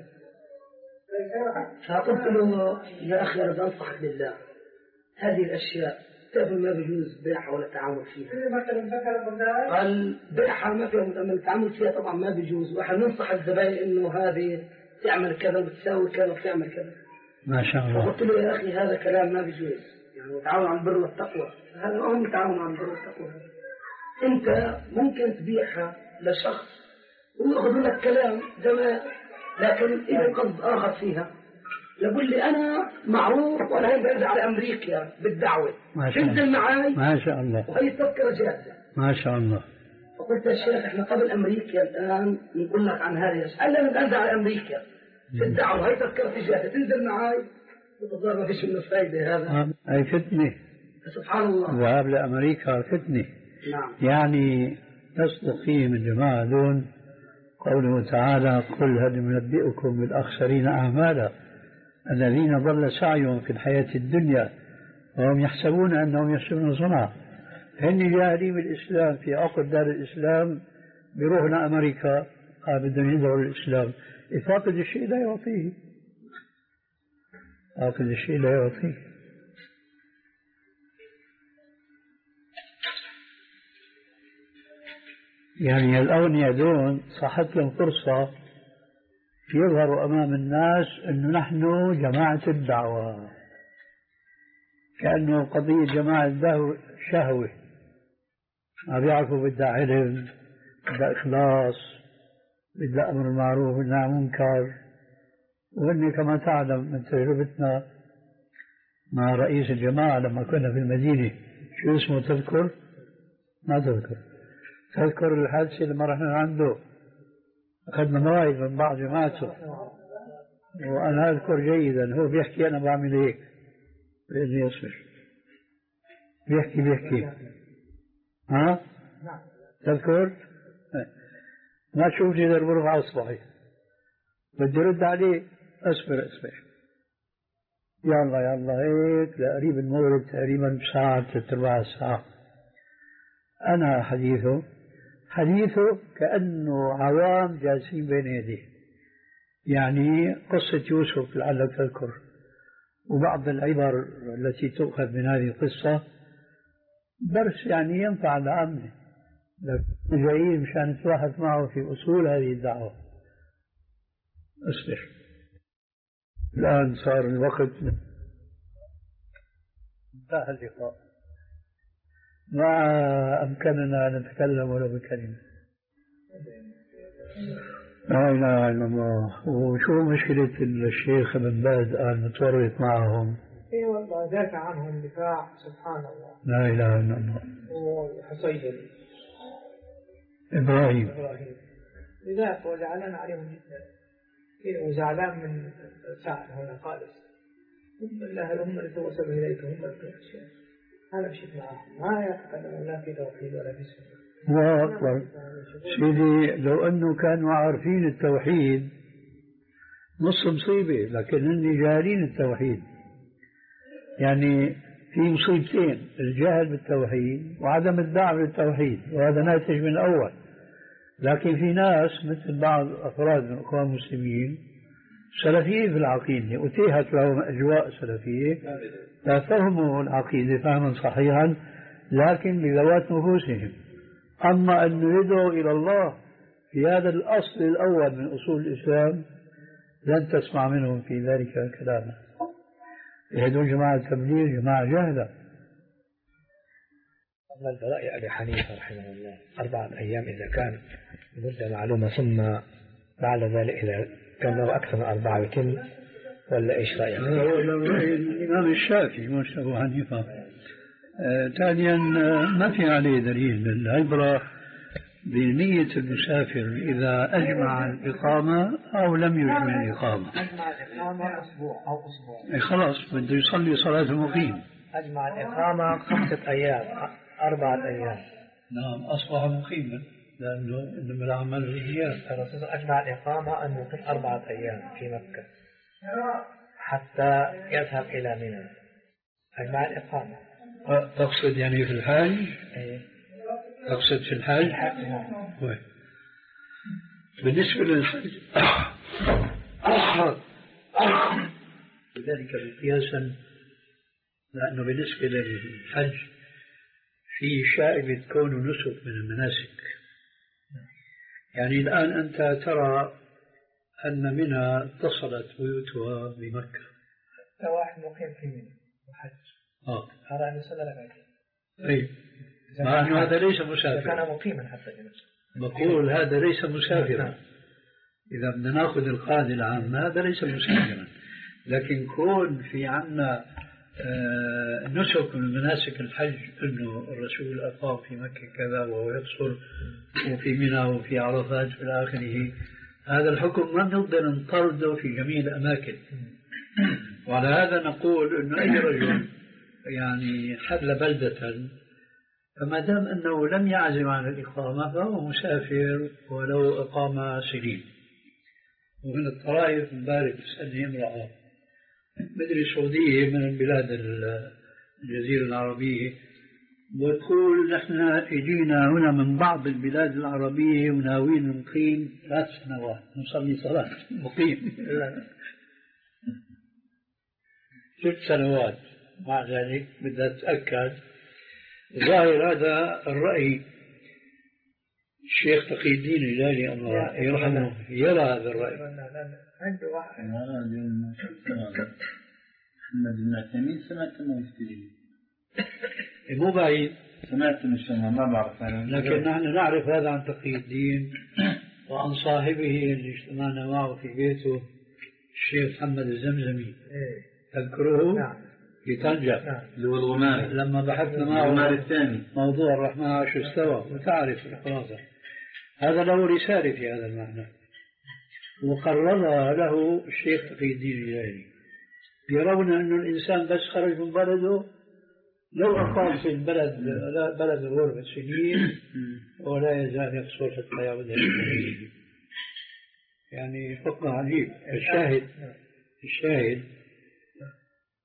فقلت له يا أخي أنا بدي أنصحك بالله، هذه الأشياء تعرف ما بيجوز بيعها ولا التعامل فيها. قال بيعها ما فيها التعامل فيها طبعا ما بيجوز، وإحنا ننصح الزبائن إنه هذه تعمل كذا وتساوي كذا وتعمل كذا. ما شاء الله. فقلت له يا أخي هذا كلام ما بيجوز، يعني وتعاون عن البر والتقوى، هذا ما هو تعاون عن البر والتقوى. أنت ممكن تبيعها لشخص ويأخذ لك كلام جمال، لكن إذا قصد آخر فيها يقول لي أنا معروف وأنا هين برجع على أمريكا بالدعوة، تنزل معاي. ما شاء الله. وهي التذكرة جاهزة. ما شاء الله. فقلت يا شيخ إحنا قبل أمريكا الآن نقول لك عن هذه الأشياء، قال لي أنا أنزل على أمريكا في الدعوة، هي تذكرة جاهزة تنزل معاي. وتظهر ما فيش منه فايدة. هذا أي فتنة سبحان الله. ذهاب لأمريكا فتنة. نعم. يعني يصدق فيه من جماعة دون قوله تعالى قل هل ننبئكم بالأخسرين أعمالا الذين ضل سعيهم في الحياة الدنيا وهم يحسبون أنهم يحسنون صنعا. هن جاهلين بالإسلام في عقد دار الإسلام بيروحنا أمريكا بدهم يدعوا الإسلام، فاقد الشيء لا يعطيه، فاقد الشيء لا يعطيه. يعني الأغنياء دون صحت لهم فرصة يظهروا أمام الناس أنه نحن جماعة الدعوة، كأنه قضية جماعة الدعوة شهوة، ما بيعرفوا بدها علم، بدها إخلاص، بدها أمر معروف والنهي عن المنكر. وإني كما تعلم من تجربتنا مع رئيس الجماعة لما كنا في المدينة، شو اسمه تذكر؟ ما تذكر. تذكر الحادثة لما رحنا عنده أخذنا مواعظ من بعض جماعته، وأنا أذكر جيدا هو بيحكي أنا بعمل هيك بإذن يصبر، بيحكي بيحكي ها؟ تذكر؟ ما تشوف جدر برفع أصبعي بدي رد عليه أصبر أصبر يلا يلا هيك لقريب المغرب تقريبا بساعة ثلاث أرباع ساعة. أنا حديثه حديثه كأنه عوام جالسين بين يديه، يعني قصة يوسف لعلك تذكر وبعض العبر التي تؤخذ من هذه القصة درس يعني ينفع العامة، لكن جايين مشان نتباحث معه في أصول هذه الدعوة. أصبر، الآن صار الوقت انتهى اللقاء، ما أمكننا أن نتكلم ولو بكلمة. لا إله إلا الله. وشو مشكلة الشيخ ابن باز قال متورط معهم؟ اي والله دافع عنهم دفاع سبحان الله. لا إله إلا الله. وحصيدل إبراهيم إبراهيم لذلك وزعلان عليهم جدا، وزعلان من سعد هنا خالص. هم الله هم اللي توصل إليك، هم اللي توصل. أنا مشيت معهم ما يتكلمون لا في توحيد ولا في سنة. الله أكبر سيدي، لو أنه كانوا عارفين التوحيد نص مصيبة، لكن هن جاهلين التوحيد. يعني في مصيبتين، الجهل بالتوحيد وعدم الدعوة بالتوحيد، وهذا ناتج من الأول. لكن في ناس مثل بعض أفراد من الإخوان المسلمين سلفيين في العقيدة، أتيحت لهم أجواء سلفية ففهموا العقيدة فهما صحيحا لكن بذوات نفوسهم. أما أن يدعو إلى الله في هذا الأصل الأول من أصول الإسلام لن تسمع منهم في ذلك كلاما. يهدون جماعة التبليغ جماعة جهلة. أما رأي أبي حنيفة رحمه الله أربعة أيام إذا كان مدة معلومة، ثم بعد ذلك إذا كان له أكثر من أربعة يتم، ولا إيش رأيك؟ هو رأي الإمام الشافعي مش أبو حنيفة. آه، ثانيا آه، ما في عليه دليل. العبرة بنية المسافر إذا أجمع الإقامة أو لم يجمع الإقامة. أجمع الإقامة أسبوع أو أسبوع. خلاص بده يصلي صلاة المقيم. أجمع الإقامة خمسة أيام أربعة أيام. نعم أصبح مقيما لأنه إنما العمل بالزيادة. الرسول أجمع الإقامة أن يقيم أربعة أيام في مكة حتى يذهب إلى منى. أجمع الإقامة. تقصد يعني في الحج؟ إيه. تقصد في الحج؟ الحج. بالنسبة للحج لذلك قياسا، لأنه بالنسبة للحج في شائبة كونه نسك من المناسك. يعني الآن أنت ترى أن منى اتصلت بيوتها بمكة. واحد مقيم في منى وحج. آه. هذا أن يصلى لك. أي. مع أنه هذا ليس مسافر. كان مقيما حتى جنسه. بقول هذا ليس مسافرا. إذا بدنا ناخذ القاعدة العامة هذا ليس مسافرا، لكن كون في عنا آه نسك من مناسك الحج أنه الرسول أقام في مكة كذا وهو يقصر وفي منى وفي عرفات في آخره، هذا الحكم ما نقدر نطرده في جميع الأماكن. وعلى هذا نقول أنه أي رجل يعني حل بلدة فما دام أنه لم يعزم عن الإقامة فهو مسافر ولو أقام سنين. ومن الطرائف مبارك تسألني امرأة مدري سعودية من البلاد الجزيرة العربية، وتقول نحن اجينا هنا من بعض البلاد العربية وناويين نقيم ثلاث سنوات نصلي صلاة مقيم ست سنوات. مع ذلك بدها تتأكد. ظاهر هذا الرأي الشيخ تقي الدين الهلالي الله يرحمه يرى هذا الرأي. عنده واحد محمد بن عثيمين سمعت انه يستجيب، مو بعيد، سمعت من الشمال ما بعرف أنا، لكن نحن نعرف هذا عن تقي الدين وعن صاحبه اللي اجتمعنا معه في بيته الشيخ محمد الزمزمي. تذكروه؟ نعم. في طنجة. نعم. اللي هو الغماري لما بحثنا معه الغماري الثاني موضوع الرحمن عاش استوى وتعرف الخلاصة. هذا له رسالة في هذا المعنى وقررها له الشيخ تقي الدين الهلالي. يرون أن الإنسان بس خرج من بلده لو أقام في البلد بلد الغربة سنين ولا يزال يقصر حتى يعود إليه. يعني فقه عجيب. الشاهد الشاهد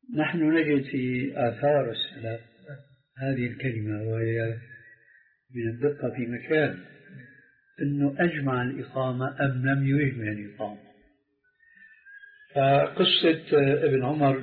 نحن نجد في آثار السلف هذه الكلمة، وهي من الدقة في مكان أنه أجمع الإقامة أم لم يجمع الإقامة. فقصة ابن عمر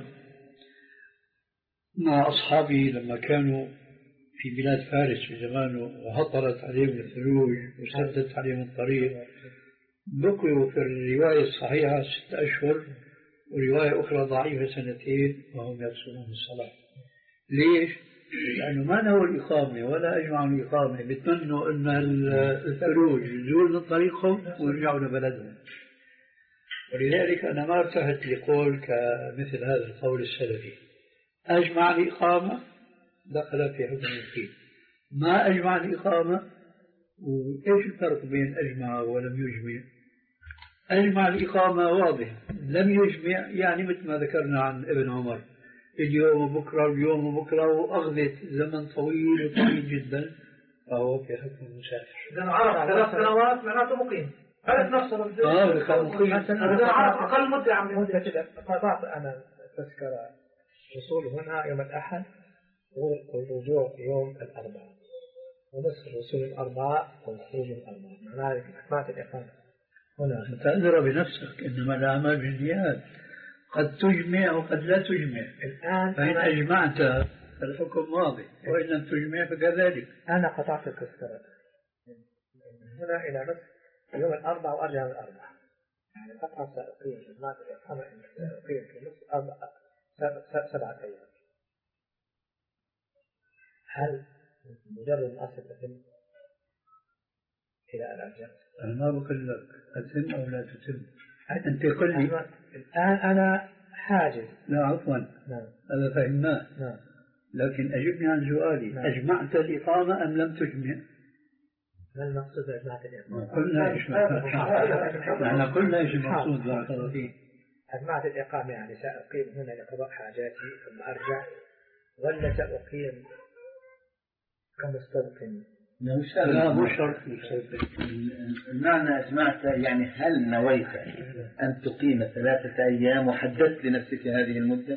مع أصحابه لما كانوا في بلاد فارس في زمانه وهطلت عليهم الثلوج وسدت عليهم الطريق، بقيوا في الرواية الصحيحة ست أشهر ورواية أخرى ضعيفة سنتين وهم يقصرون الصلاة. ليش؟ لأنه ما نهوا الإقامة ولا أجمعوا الإقامة، بيتمنوا أن الثلوج يزول من طريقهم ويرجعوا لبلدهم. ولذلك أنا ما ارتحت لقول كمثل هذا القول السلفي. أجمع الإقامة دخل في حكم المقيم، ما أجمع الإقامة. وإيش الفرق بين أجمع ولم يجمع؟ أجمع الإقامة واضح، لم يجمع يعني مثل ما ذكرنا عن ابن عمر، اليوم وبكرة اليوم وبكرة وأخذت زمن طويل وطويل جدا، فهو في حكم المسافر. إذا عرف ثلاث سنوات معناته مقيم. هذا نفسه آه كان مقيم. إذا عرف أقل مدة عم مدة كده. قطعت أنا تذكرة وصول هنا يوم الأحد والرجوع يوم الأربعاء، ونصف الوصول الأربعاء والخروج الأربعاء، معناه أثبات الإقامة هنا. متأذر بنفسك، إنما الأعمال بالنيات، قد تجمع وقد لا تجمع. الآن فإن أجمعت الحكم واضح، وإن لم تجمع فكذلك. أنا قطعت التذكرة هنا إلى نصف يوم الأربعاء وأرجع من الأربعاء، يعني قطعت سأقيم إثبات الإقامة سأقيم في نصف أربعة سبعة أيام. هل مجرد الأصل تتم إلى أن أرجع؟ أنا ما بقول لك أتم أو لا تتم، أنت قل لي الآن أنا حاجز. لا عفوا، نعم هذا فهمناه. نعم. لكن أجبني عن سؤالي. نعم. أجمعت الإقامة أم لم تجمع؟ ما المقصود بأجمعت الإقامة؟ قلنا إيش نحن قلنا إيش المقصود بارك الله فيك. أجمعت الإقامة يعني سأقيم هنا لقضاء حاجاتي ثم أرجع، ولا سأقيم كمستوطن؟ لا مو شرط. المعنى أجمعت يعني هل نويت أن تقيم ثلاثة أيام وحددت لنفسك هذه المدة؟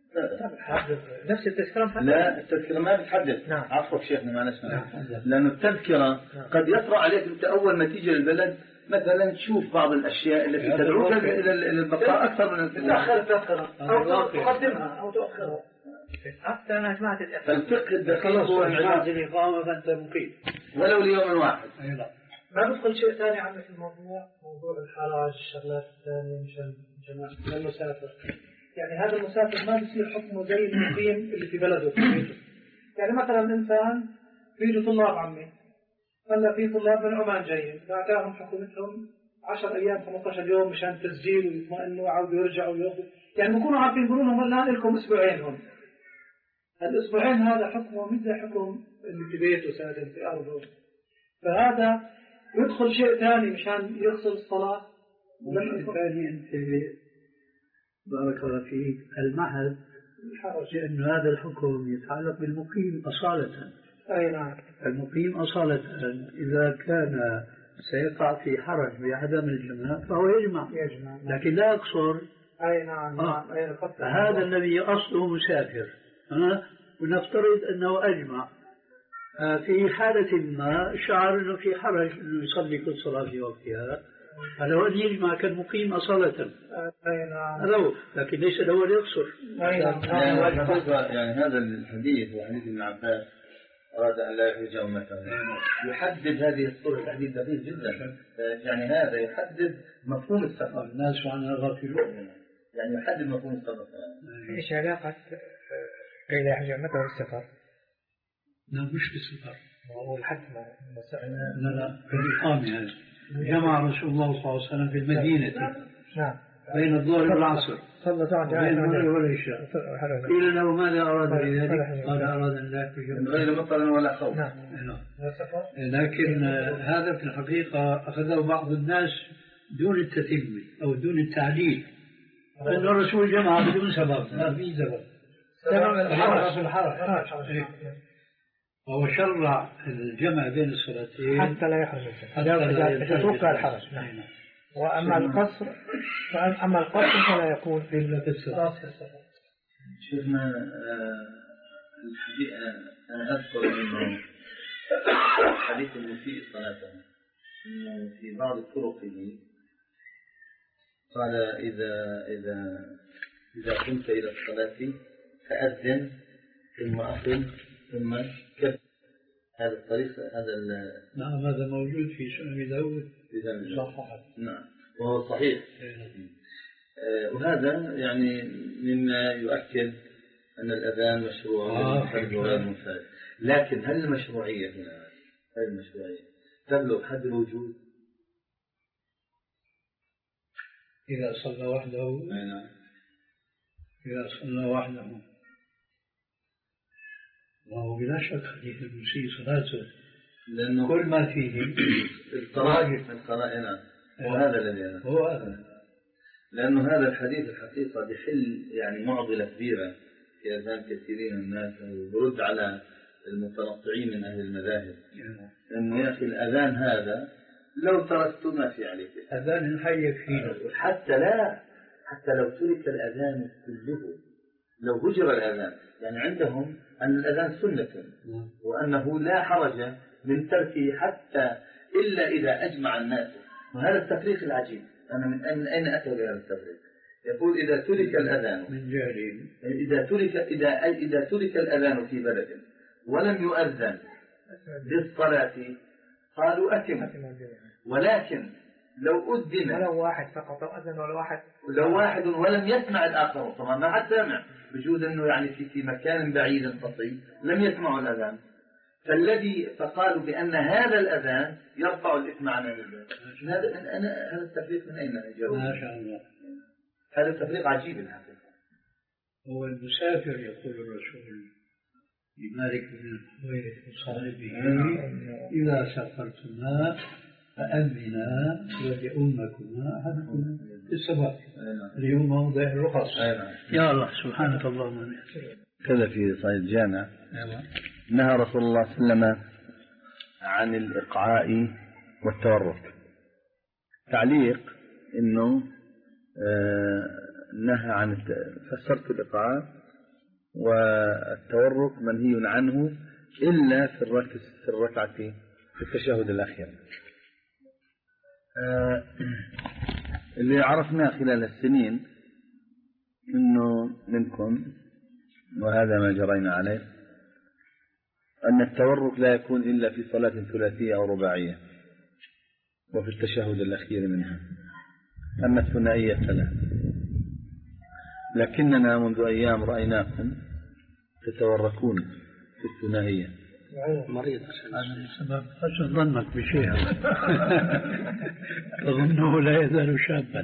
نفس التذكرة؟ لا التذكرة ما بتحدد. نعم. عفوا شيخنا معلش. نعم. لأنه التذكرة قد يطرأ عليك أنت أول ما تيجي للبلد مثلا تشوف بعض الأشياء التي تدعوك إلى البقاء أكثر من تأخر التذكرة أو تقدمها أو تؤخرها. حتى أنا أجمعت الإقامة. فالفقه الدقيق هو أجمعت الإقامة فأنت مقيم ولو ليوم واحد. أي لا. ما بدخل شيء ثاني عم في الموضوع، موضوع الحراج الشغلات الثانية مشان جماعة المسافر. يعني هذا المسافر ما بيصير حكمه زي المقيم اللي في بلده في بيته. يعني مثلا إنسان بيجوا طلاب عمي، هلا في طلاب من عمان جايين، بعتاهم حكومتهم عشر أيام خمسة عشر يوم مشان تسجيل ويطمئنوا وعاودوا يرجعوا وياخذوا، يعني بكونوا عارفين يقولوا لهم الآن لكم أسبوعين هون. الأسبوعين هذا حكمه مثل حكم اللي في بيته ساكن في أرضه، فهذا يدخل شيء ثاني مشان يغسل الصلاة. والشيء الثاني أنت بارك الله فيك المعهد الحرج، لأن هذا الحكم يتعلق بالمقيم أصالة. أي نعم. المقيم أصالة إذا كان سيقع في حرج بعدم الجماع فهو يجمع يجمع، لكن لا يقصر. أي نعم. آه. نعم. أي هذا الذي أصله مسافر، ها، ونفترض أنه أجمع في حالة ما شعر أنه في حرج أنه يصلي كل صلاة في وقتها، فلو أن يجمع كالمقيم أصالة. أي نعم. لو لكن ليس له أن يقصر. أي نعم. يعني, يعني هذا الحديث وحديث ابن عباس أراد أن لا يحرج أمته يحدد هذه الصورة تحديد دقيق جدا. يعني هذا يحدد مفهوم السفر. الناس عنها غافلون، يعني يحدد مفهوم السفر. إيش علاقة قيل يحرج أمته بالسفر؟ لا مش بالسفر، هو الحد لا لا في الإقامة. هذا جمع رسول الله صلى الله عليه وسلم في المدينة نعم بين الظهر والعصر صلى بين المغرب والعشاء. قيل له ماذا أراد بذلك؟ قال أراد أن لا يكون غير مطر ولا خوف. نعم. لكن هذا في الحقيقة أخذه بعض الناس دون التتمة أو دون التعليل، أن الرسول جمع بدون سبب، ما في سبب. سبب الحرج الحرج وهو شرع الجمع بين الصلاتين حتى لا يحرج إذا توقع الحرج. نعم. وأما القصر فأما القصر فلا يكون إلا في السفر. شفنا الحديث، أنا أذكر أنه حديث المسيء صلاته أنه في بعض طرقه قال إذا إذا إذا قمت إلى الصلاة فأذن ثم أقم ثم كبر. هذا الطريق هذا نعم هذا موجود في سنن داود صحيح. نعم وهو صحيح. آه وهذا يعني مما يؤكد أن الأذان مشروع غير مساعد. لكن هل المشروعية هنا هل المشروعية تبلغ حد الوجود؟ إذا صلى وحده نعم إذا صلى وحده وهو بلا شك حديث المسيء صلاته لأنه كل ما فيه القرائن القرائن وهذا الذي أنا هو هذا، لأنه هذا الحديث الحقيقة بحل يعني معضلة كبيرة في أذهان كثيرين من الناس، ويرد على المتنطعين من أهل المذاهب. لأنه يا أخي الأذان هذا لو تركته ما في عليك أذان حي فيه، حتى لا حتى لو ترك الأذان كله، لو هجر الأذان، يعني عندهم أن الأذان سنة وأنه لا حرج من تركه حتى إلا إذا أجمع الناس. وهذا التفريق العجيب، أنا من أين أتى بهذا التفريق؟ يقول إذا ترك الأذان من جهل، إذا ترك إذا إذا ترك الأذان في بلد ولم يؤذن بالصلاة قالوا أتم، ولكن لو أذن ولو واحد فقط أو أذن ولا واحد لو واحد ولم يسمع الآخر، طبعا ما حد سمع، بجوز أنه يعني في في مكان بعيد قصير لم يسمعوا الأذان، فالذي فقالوا بأن هذا الأذان يرفع الإثم عن الأذان. هذا أنا هذا التفريق من أين جاء؟ ما شاء الله، هذا التفريق عجيب الحقيقة. هو المسافر يقول الرسول لمالك بن الحويرث وصاحبه إذا سافرتما فأذنا وليؤمكما أحدكما في السفر. اليوم موضع الرخص. يا الله سبحانك اللهم وبحمدك. كذا في صحيح الجامع نهى رسول الله صلى الله عليه وسلم عن الإقعاء والتورك. تعليق إنه آه نهى عن فسرت الإقعاء والتورك منهي عنه إلا في الركعة في التشهد الأخير. آه اللي عرفناه خلال السنين إنه منكم وهذا ما جرينا عليه أن التورك لا يكون إلا في صلاة ثلاثية أو رباعية وفي التشهد الأخير منها، أما الثنائية فلا. لكننا منذ أيام رأيناكم تتوركون في الثنائية. مريض هذا السبب حسن ظنك بشيء تظنه لا يزال شابا.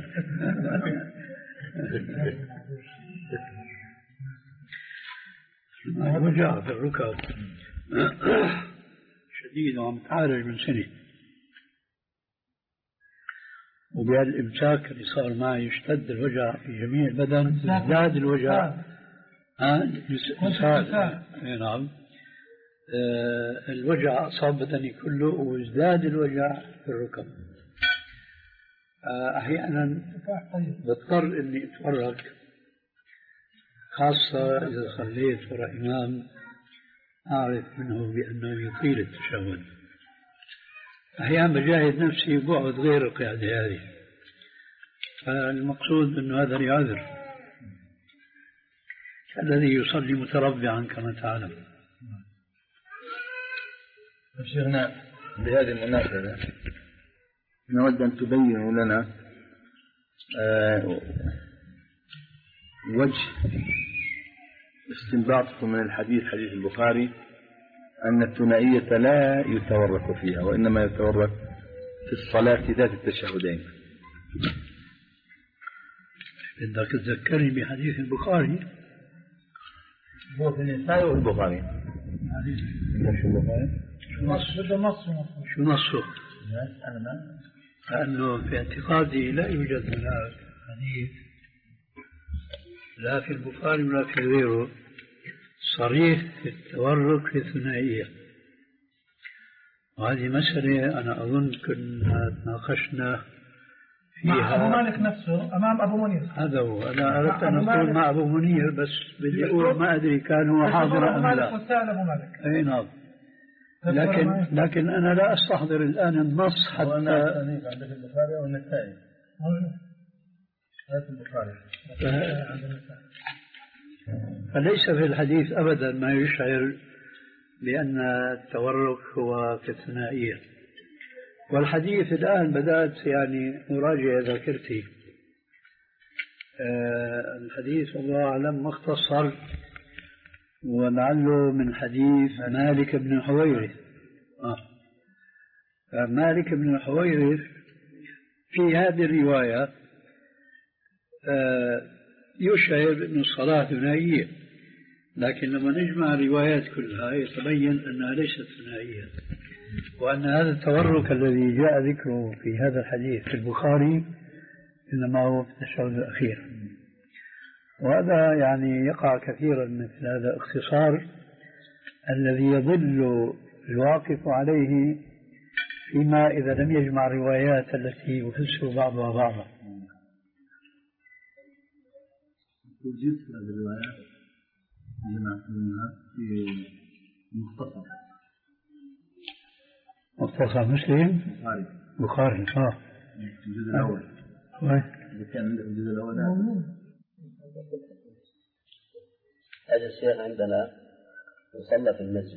وجع في الركب شديد وعم تعالج من سنة، وبهالإمساك اللي صار معي يشتد الوجع في جميع البدن، ازداد الوجع. ها نعم آه الوجع أصاب بدني كله وازداد الوجع في الركب. آه أحيانا بضطر إني أتفرج، خاصة إذا صليت وراء إمام أعرف منه بأنه يطيل التشهد. أحيانا بجاهد نفسي بقعد غير القعدة هذه، فالمقصود أنه هذا يعذر الذي يصلي متربعا كما تعلم. شيخنا بهذه المناسبة نود أن تبينوا لنا آه وجه استنباطكم من الحديث حديث البخاري أن الثنائية لا يتورك فيها وإنما يتورك في الصلاة ذات التشهدين. بدك تذكرني بحديث البخاري. هو في النساء والبخاري. شو البخاري؟ شو نصه؟ شو نصه؟ لأنه في اعتقادي لا يوجد هناك حديث لا في البخاري ولا في غيره صريح في التورك في الثنائية. وهذه مسألة أنا أظن كنا تناقشنا مع أبو مالك نفسه أمام أبو منير. هذا هو، أنا أردت أن أقول مع أبو منير بس بدي أقول ما أدري كان هو حاضر أم لا. وسأل أبو مالك. أي نعم. لكن لكن أنا لا أستحضر الآن النص حتى. وأنا عندك البخاري أو النسائي؟ هذا البخاري. فليس في الحديث أبدا ما يشعر بأن التورك هو في الثنائية. والحديث الآن بدأت يعني أراجع ذاكرتي. آه الحديث الله أعلم مختصر ولعله من حديث مالك بن الحويرث. آه. مالك بن الحويرث في هذه الرواية آه يشعر أن الصلاة ثنائية، لكن لما نجمع الروايات كلها يتبين أنها ليست ثنائية، وأن هذا التورك الذي جاء ذكره في هذا الحديث في البخاري إنما هو في التشهد الأخير. وهذا يعني يقع كثيرا مثل هذا الاختصار الذي يضل الواقف عليه فيما إذا لم يجمع الروايات التي يفسر بعضها بعضا. وجدت هذه الروايات جمعت منها في مختصر مختصر مسلم بخاري بخاري اه الجزء الأول. إذا كان عندك الجزء الأول هذا الشيخ عندنا يصلى في المسجد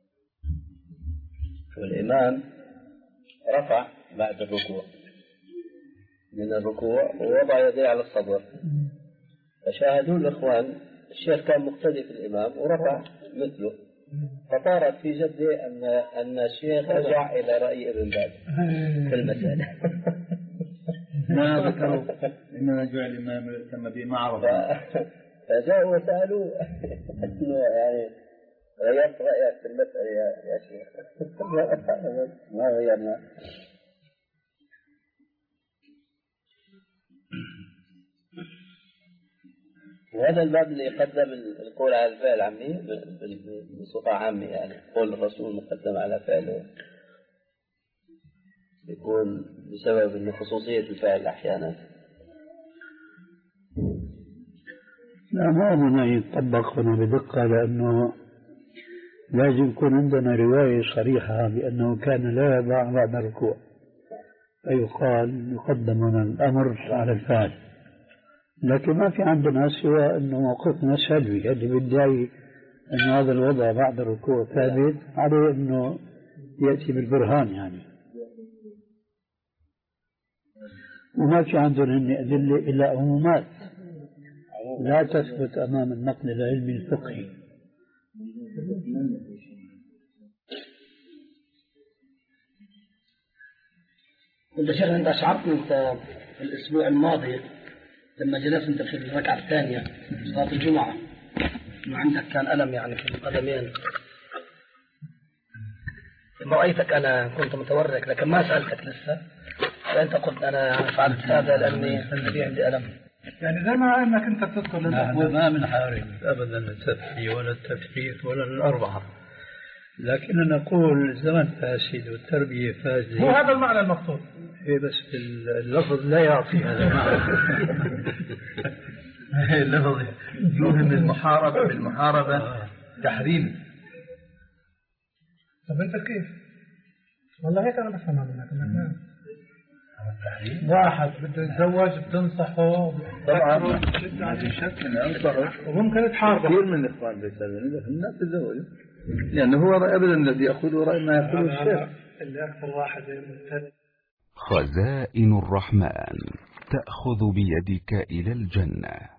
والإمام رفع بعد الركوع من الركوع ووضع يديه على الصدر، فشاهدوا الإخوان الشيخ كان مقتدي في الإمام ورفع مثله، فطارت في جده أن أن الشيخ رجع إلى رأي ابن باز في المسألة. ما ذكروا إننا جعل الإمام يتم به معرض، فجاءوا وسألوا إنه يعني غيرت رأيك في المسألة يا يا شيخ؟ ما غيرنا. وهذا الباب اللي يقدم القول على الفعل عمي بصفة عامة، يعني قول الرسول مقدم على فعله يكون بسبب إنه خصوصية الفعل أحيانا. لا ما أظن أن يطبق هنا بدقة، لأنه لازم يكون عندنا رواية صريحة بأنه كان لا يضع بعد الركوع، فيقال يقدم هنا الأمر على الفعل. لكن ما في عندنا سوى أنه موقفنا سلبي اللي بيدعي أن هذا الوضع بعد الركوع ثابت عليه أنه يأتي بالبرهان يعني، وما في عندنا أدلة إلا عمومات لا تثبت أمام النقل العلمي الفقهي. أنت شيخ أنت أشعرتني أنت في الأسبوع الماضي لما جلست أنت في الركعة الثانية صلاة الجمعة إنه عندك كان ألم يعني في القدمين، لما رأيتك أنا كنت متورك لكن ما سألتك لسه، فأنت قلت أنا فعلت هذا لأني الذي عندي ألم. يعني زي ما أنك أنت تذكر لنا ما من حارب أبدا التفحي ولا التفحيط ولا الأربعة، لكن نقول الزمن فاسد والتربية فاسدة. هو هذا المعنى المقصود. إيه بس اللفظ لا يعطي هذا المعنى. اللفظ يوهم المحاربة بالمحاربة تحريم. طب أنت كيف؟ والله هيك أنا بفهمها منك. واحد بده يتزوج بتنصحه طبعا ما شك انه انصحه وممكن تحاربه. كثير من الاخوان بيسالون الناس تتزوج لانه هو رأي ابدا الذي ياخذه راي ما يقوله الشيخ اللي اكثر واحد. خزائن الرحمن تأخذ بيدك إلى الجنة.